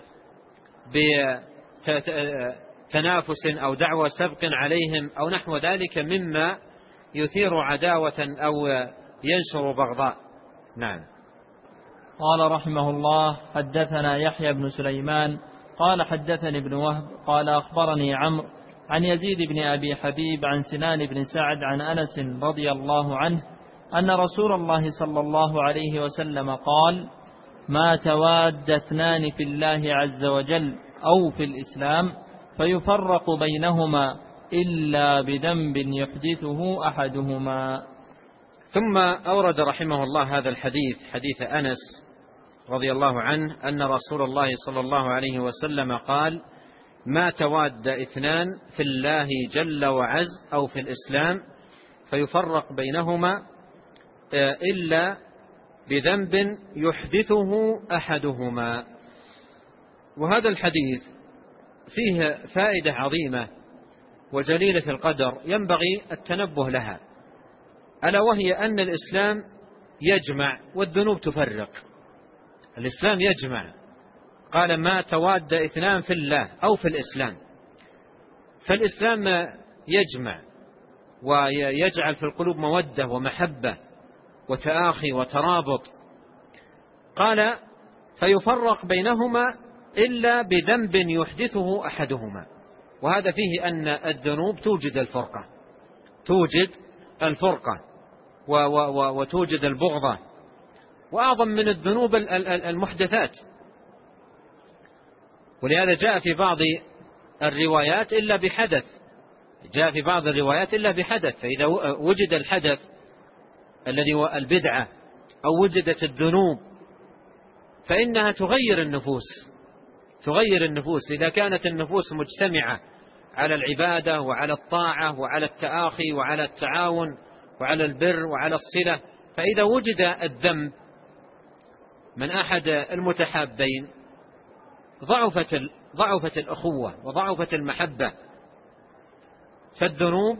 بتنافس أو دعوة سبق عليهم أو نحو ذلك مما يثير عداوة أو ينشر بغضاء. نعم. قال رحمه الله حدثنا يحيى بن سليمان قال حدثني ابن وهب قال أخبرني عمرو عن يزيد بن أبي حبيب عن سنان بن سعد عن أنس رضي الله عنه أن رسول الله صلى الله عليه وسلم قال ما تواد اثنان في الله عز وجل أو في الإسلام فيفرق بينهما إلا بذنب يحدثه أحدهما. ثم أورد رحمه الله هذا الحديث، حديث أنس رضي الله عنه أن رسول الله صلى الله عليه وسلم قال ما تواد اثنان في الله جل وعز أو في الإسلام فيفرق بينهما إلا بذنب يحدثه أحدهما. وهذا الحديث فيه فائدة عظيمة وجليلة القدر ينبغي التنبه لها، ألا وهي أن الإسلام يجمع والذنوب تفرق. الإسلام يجمع، قال ما تواد اثنان في الله أو في الإسلام، فالإسلام يجمع ويجعل في القلوب مودة ومحبة وتآخي وترابط. قال فيفرق بينهما إلا بذنب يحدثه أحدهما. وهذا فيه أن الذنوب توجد الفرقة وتوجد البغضة، وأعظم من الذنوب المحدثات. ولهذا جاء في بعض الروايات إلا بحدث، فإذا وجد الحدث الذي هو البدعة أو وجدت الذنوب فإنها تغير تغير النفوس. إذا كانت النفوس مجتمعة على العبادة وعلى الطاعة وعلى التآخي وعلى التعاون وعلى البر وعلى الصلة، فإذا وجد الذنب من أحد المتحابين ضعفت الأخوة وضعفت المحبة. فالذنوب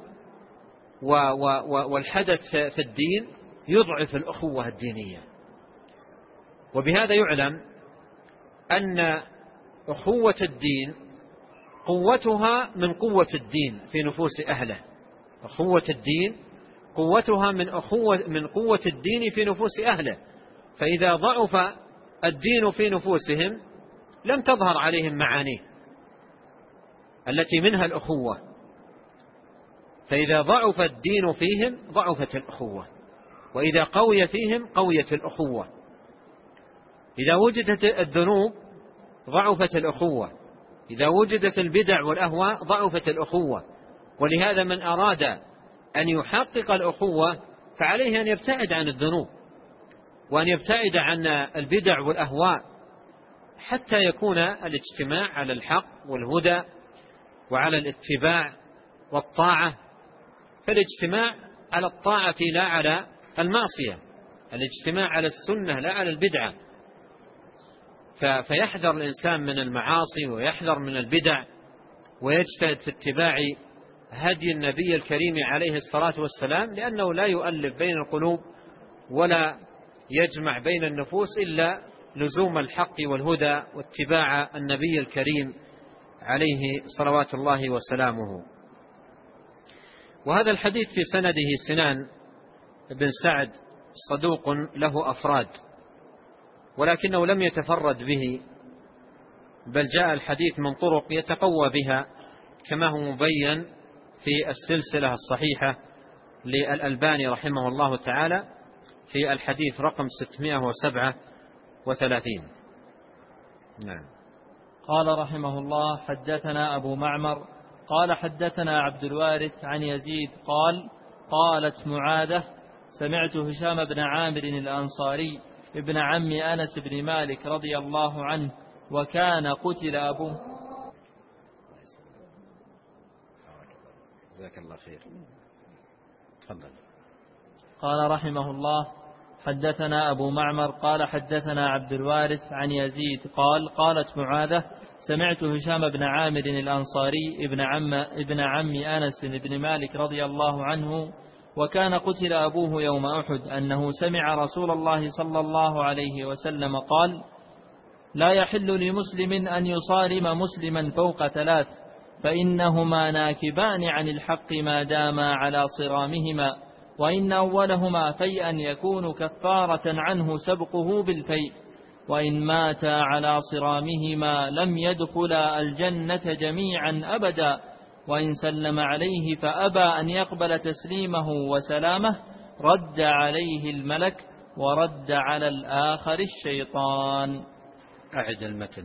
والحدث في الدين يضعف الأخوة الدينية. وبهذا يعلم أن أخوة الدين قوتها من قوة الدين في نفوس أهله. أخوة الدين قوتها من قوة الدين في نفوس أهله. فإذا ضعف الدين في نفوسهم لم تظهر عليهم معانيه التي منها الأخوة. فإذا ضعف الدين فيهم ضعفت الأخوة، وإذا قوي فيهم قويت الأخوة. إذا وجدت الذنوب ضعفت الأخوة، إذا وجدت البدع والأهواء ضعفت الأخوة. ولهذا من أراد أن يحقق الأخوة فعليه أن يبتعد عن الذنوب وأن يبتعد عن البدع والأهواء، حتى يكون الاجتماع على الحق والهدى وعلى الاتباع والطاعة. فالاجتماع على الطاعة لا على المعصية، الاجتماع على السنة لا على البدعة. فيحذر الإنسان من المعاصي ويحذر من البدع ويجتهد في اتباع هدي النبي الكريم عليه الصلاة والسلام، لأنه لا يؤلف بين القلوب ولا يجمع بين النفوس إلا لزوم الحق والهدى واتباع النبي الكريم عليه صلوات الله وسلامه. وهذا الحديث في سنده سنان بن سعد صدوق له أفراد، ولكنه لم يتفرد به، بل جاء الحديث من طرق يتقوى بها كما هو مبين في السلسلة الصحيحة للألباني رحمه الله تعالى في الحديث رقم 637. نعم. قال رحمه الله: حدثنا أبو معمر قال حدثنا عبد الوارث عن يزيد قال: قالت معاذة: سمعت هشام بن عامر الأنصاري ابن عم أنس بن مالك رضي الله عنه وكان قتل أبوه. جزاك الله خير. تفضل. قال رحمه الله: حدثنا أبو معمر قال حدثنا عبد الوارث عن يزيد قال: قالت معاذة: سمعت هشام بن عامر الأنصاري ابن عم أنس بن مالك رضي الله عنه وكان قتل أبوه يوم أحد أنه سمع رسول الله صلى الله عليه وسلم قال: لا يحل لمسلم أن يصارم مسلما فوق 3، فإنهما ناكبان عن الحق ما داما على صرامهما، وإن أولهما فيئا يكون كفارة عنه سبقه بالفيء، وإن ماتا على صرامهما لم يدخلا الجنة جميعا أبدا، وإن سلم عليه فأبى أن يقبل تسليمه وسلامه رد عليه الملك ورد على الآخر الشيطان. أعد المتن.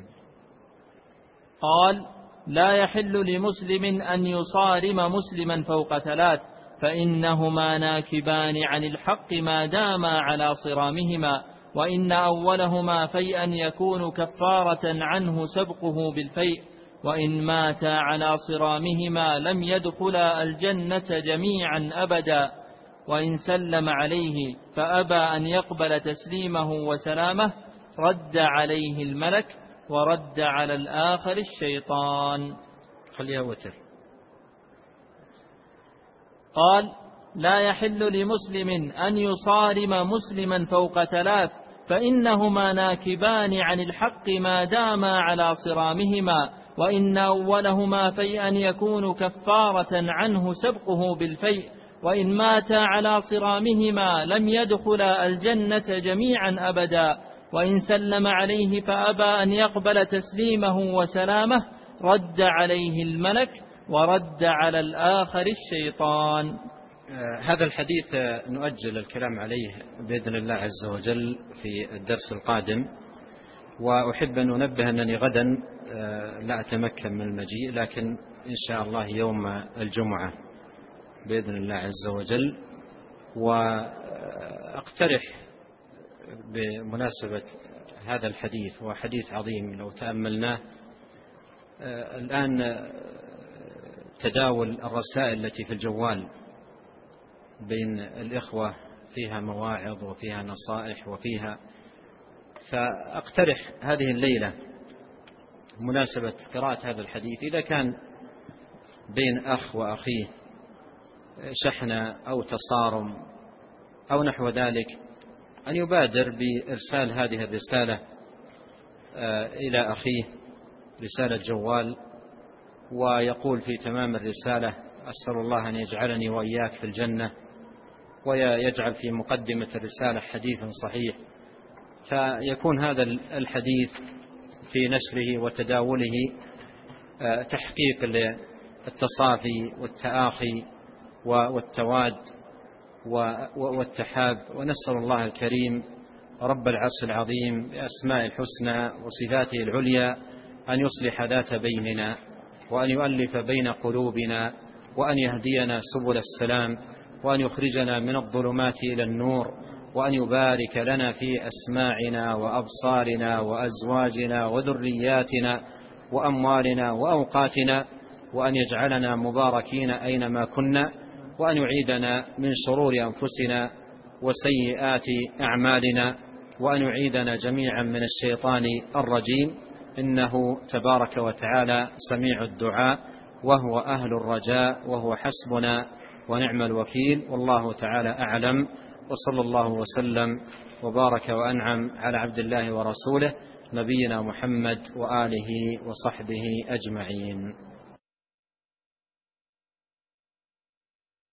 قال: لا يحل لمسلم أن يصارم مسلما فوق 3، فإنهما ناكبان عن الحق ما داما على صرامهما، وإن أولهما فيئا يكون كفارة عنه سبقه بالفيء، وإن ماتا على صرامهما لم يدخلا الجنة جميعا أبدا، وإن سلم عليه فأبى أن يقبل تسليمه وسلامه رد عليه الملك ورد على الآخر الشيطان. خليها وتر. قال: لا يحل لمسلم أن يصارم مسلما فوق 3، فإنهما ناكبان عن الحق ما داما على صرامهما، وإن أولهما فيئا يكون كفارة عنه سبقه بالفيء، وإن ماتا على صرامهما لم يدخلا الجنة جميعا أبدا، وإن سلم عليه فأبى أن يقبل تسليمه وسلامه رد عليه الملك ورد على الآخر الشيطان. هذا الحديث نؤجل الكلام عليه بإذن الله عز وجل في الدرس القادم، وأحب أن أنبه أنني غدا لا أتمكن من المجيء، لكن إن شاء الله يوم الجمعة بإذن الله عز وجل. وأقترح بمناسبة هذا الحديث، وحديث عظيم لو تأملناه الآن تداول الرسائل التي في الجوال بين الإخوة فيها مواعظ وفيها نصائح وفيها، فأقترح هذه الليلة مناسبة قراءة هذا الحديث إذا كان بين أخ وأخيه شحنة أو تصارم أو نحو ذلك أن يبادر بإرسال هذه الرسالة إلى أخيه، رسالة جوال، ويقول في تمام الرسالة: أسأل الله أن يجعلني وإياك في الجنة، ويجعل في مقدمة الرسالة حديث صحيح، فيكون هذا الحديث في نشره وتداوله تحقيق للتصافي والتآخي والتواد والتحاب. ونسأل الله الكريم رب العرش العظيم بأسماء الحسنى وصفاته العليا أن يصلح ذات بيننا، وأن يؤلف بين قلوبنا، وأن يهدينا سبل السلام، وأن يخرجنا من الظلمات إلى النور، وأن يبارك لنا في أسماعنا وأبصارنا وأزواجنا وذرياتنا وأموالنا وأوقاتنا، وأن يجعلنا مباركين أينما كنا، وأن يعيدنا من شرور أنفسنا وسيئات أعمالنا، وأن يعيدنا جميعا من الشيطان الرجيم، إنه تبارك وتعالى سميع الدعاء وهو أهل الرجاء وهو حسبنا ونعم الوكيل، والله تعالى أعلم. وصلى الله وسلم وبارك وأنعم على عبد الله ورسوله نبينا محمد وآله وصحبه أجمعين.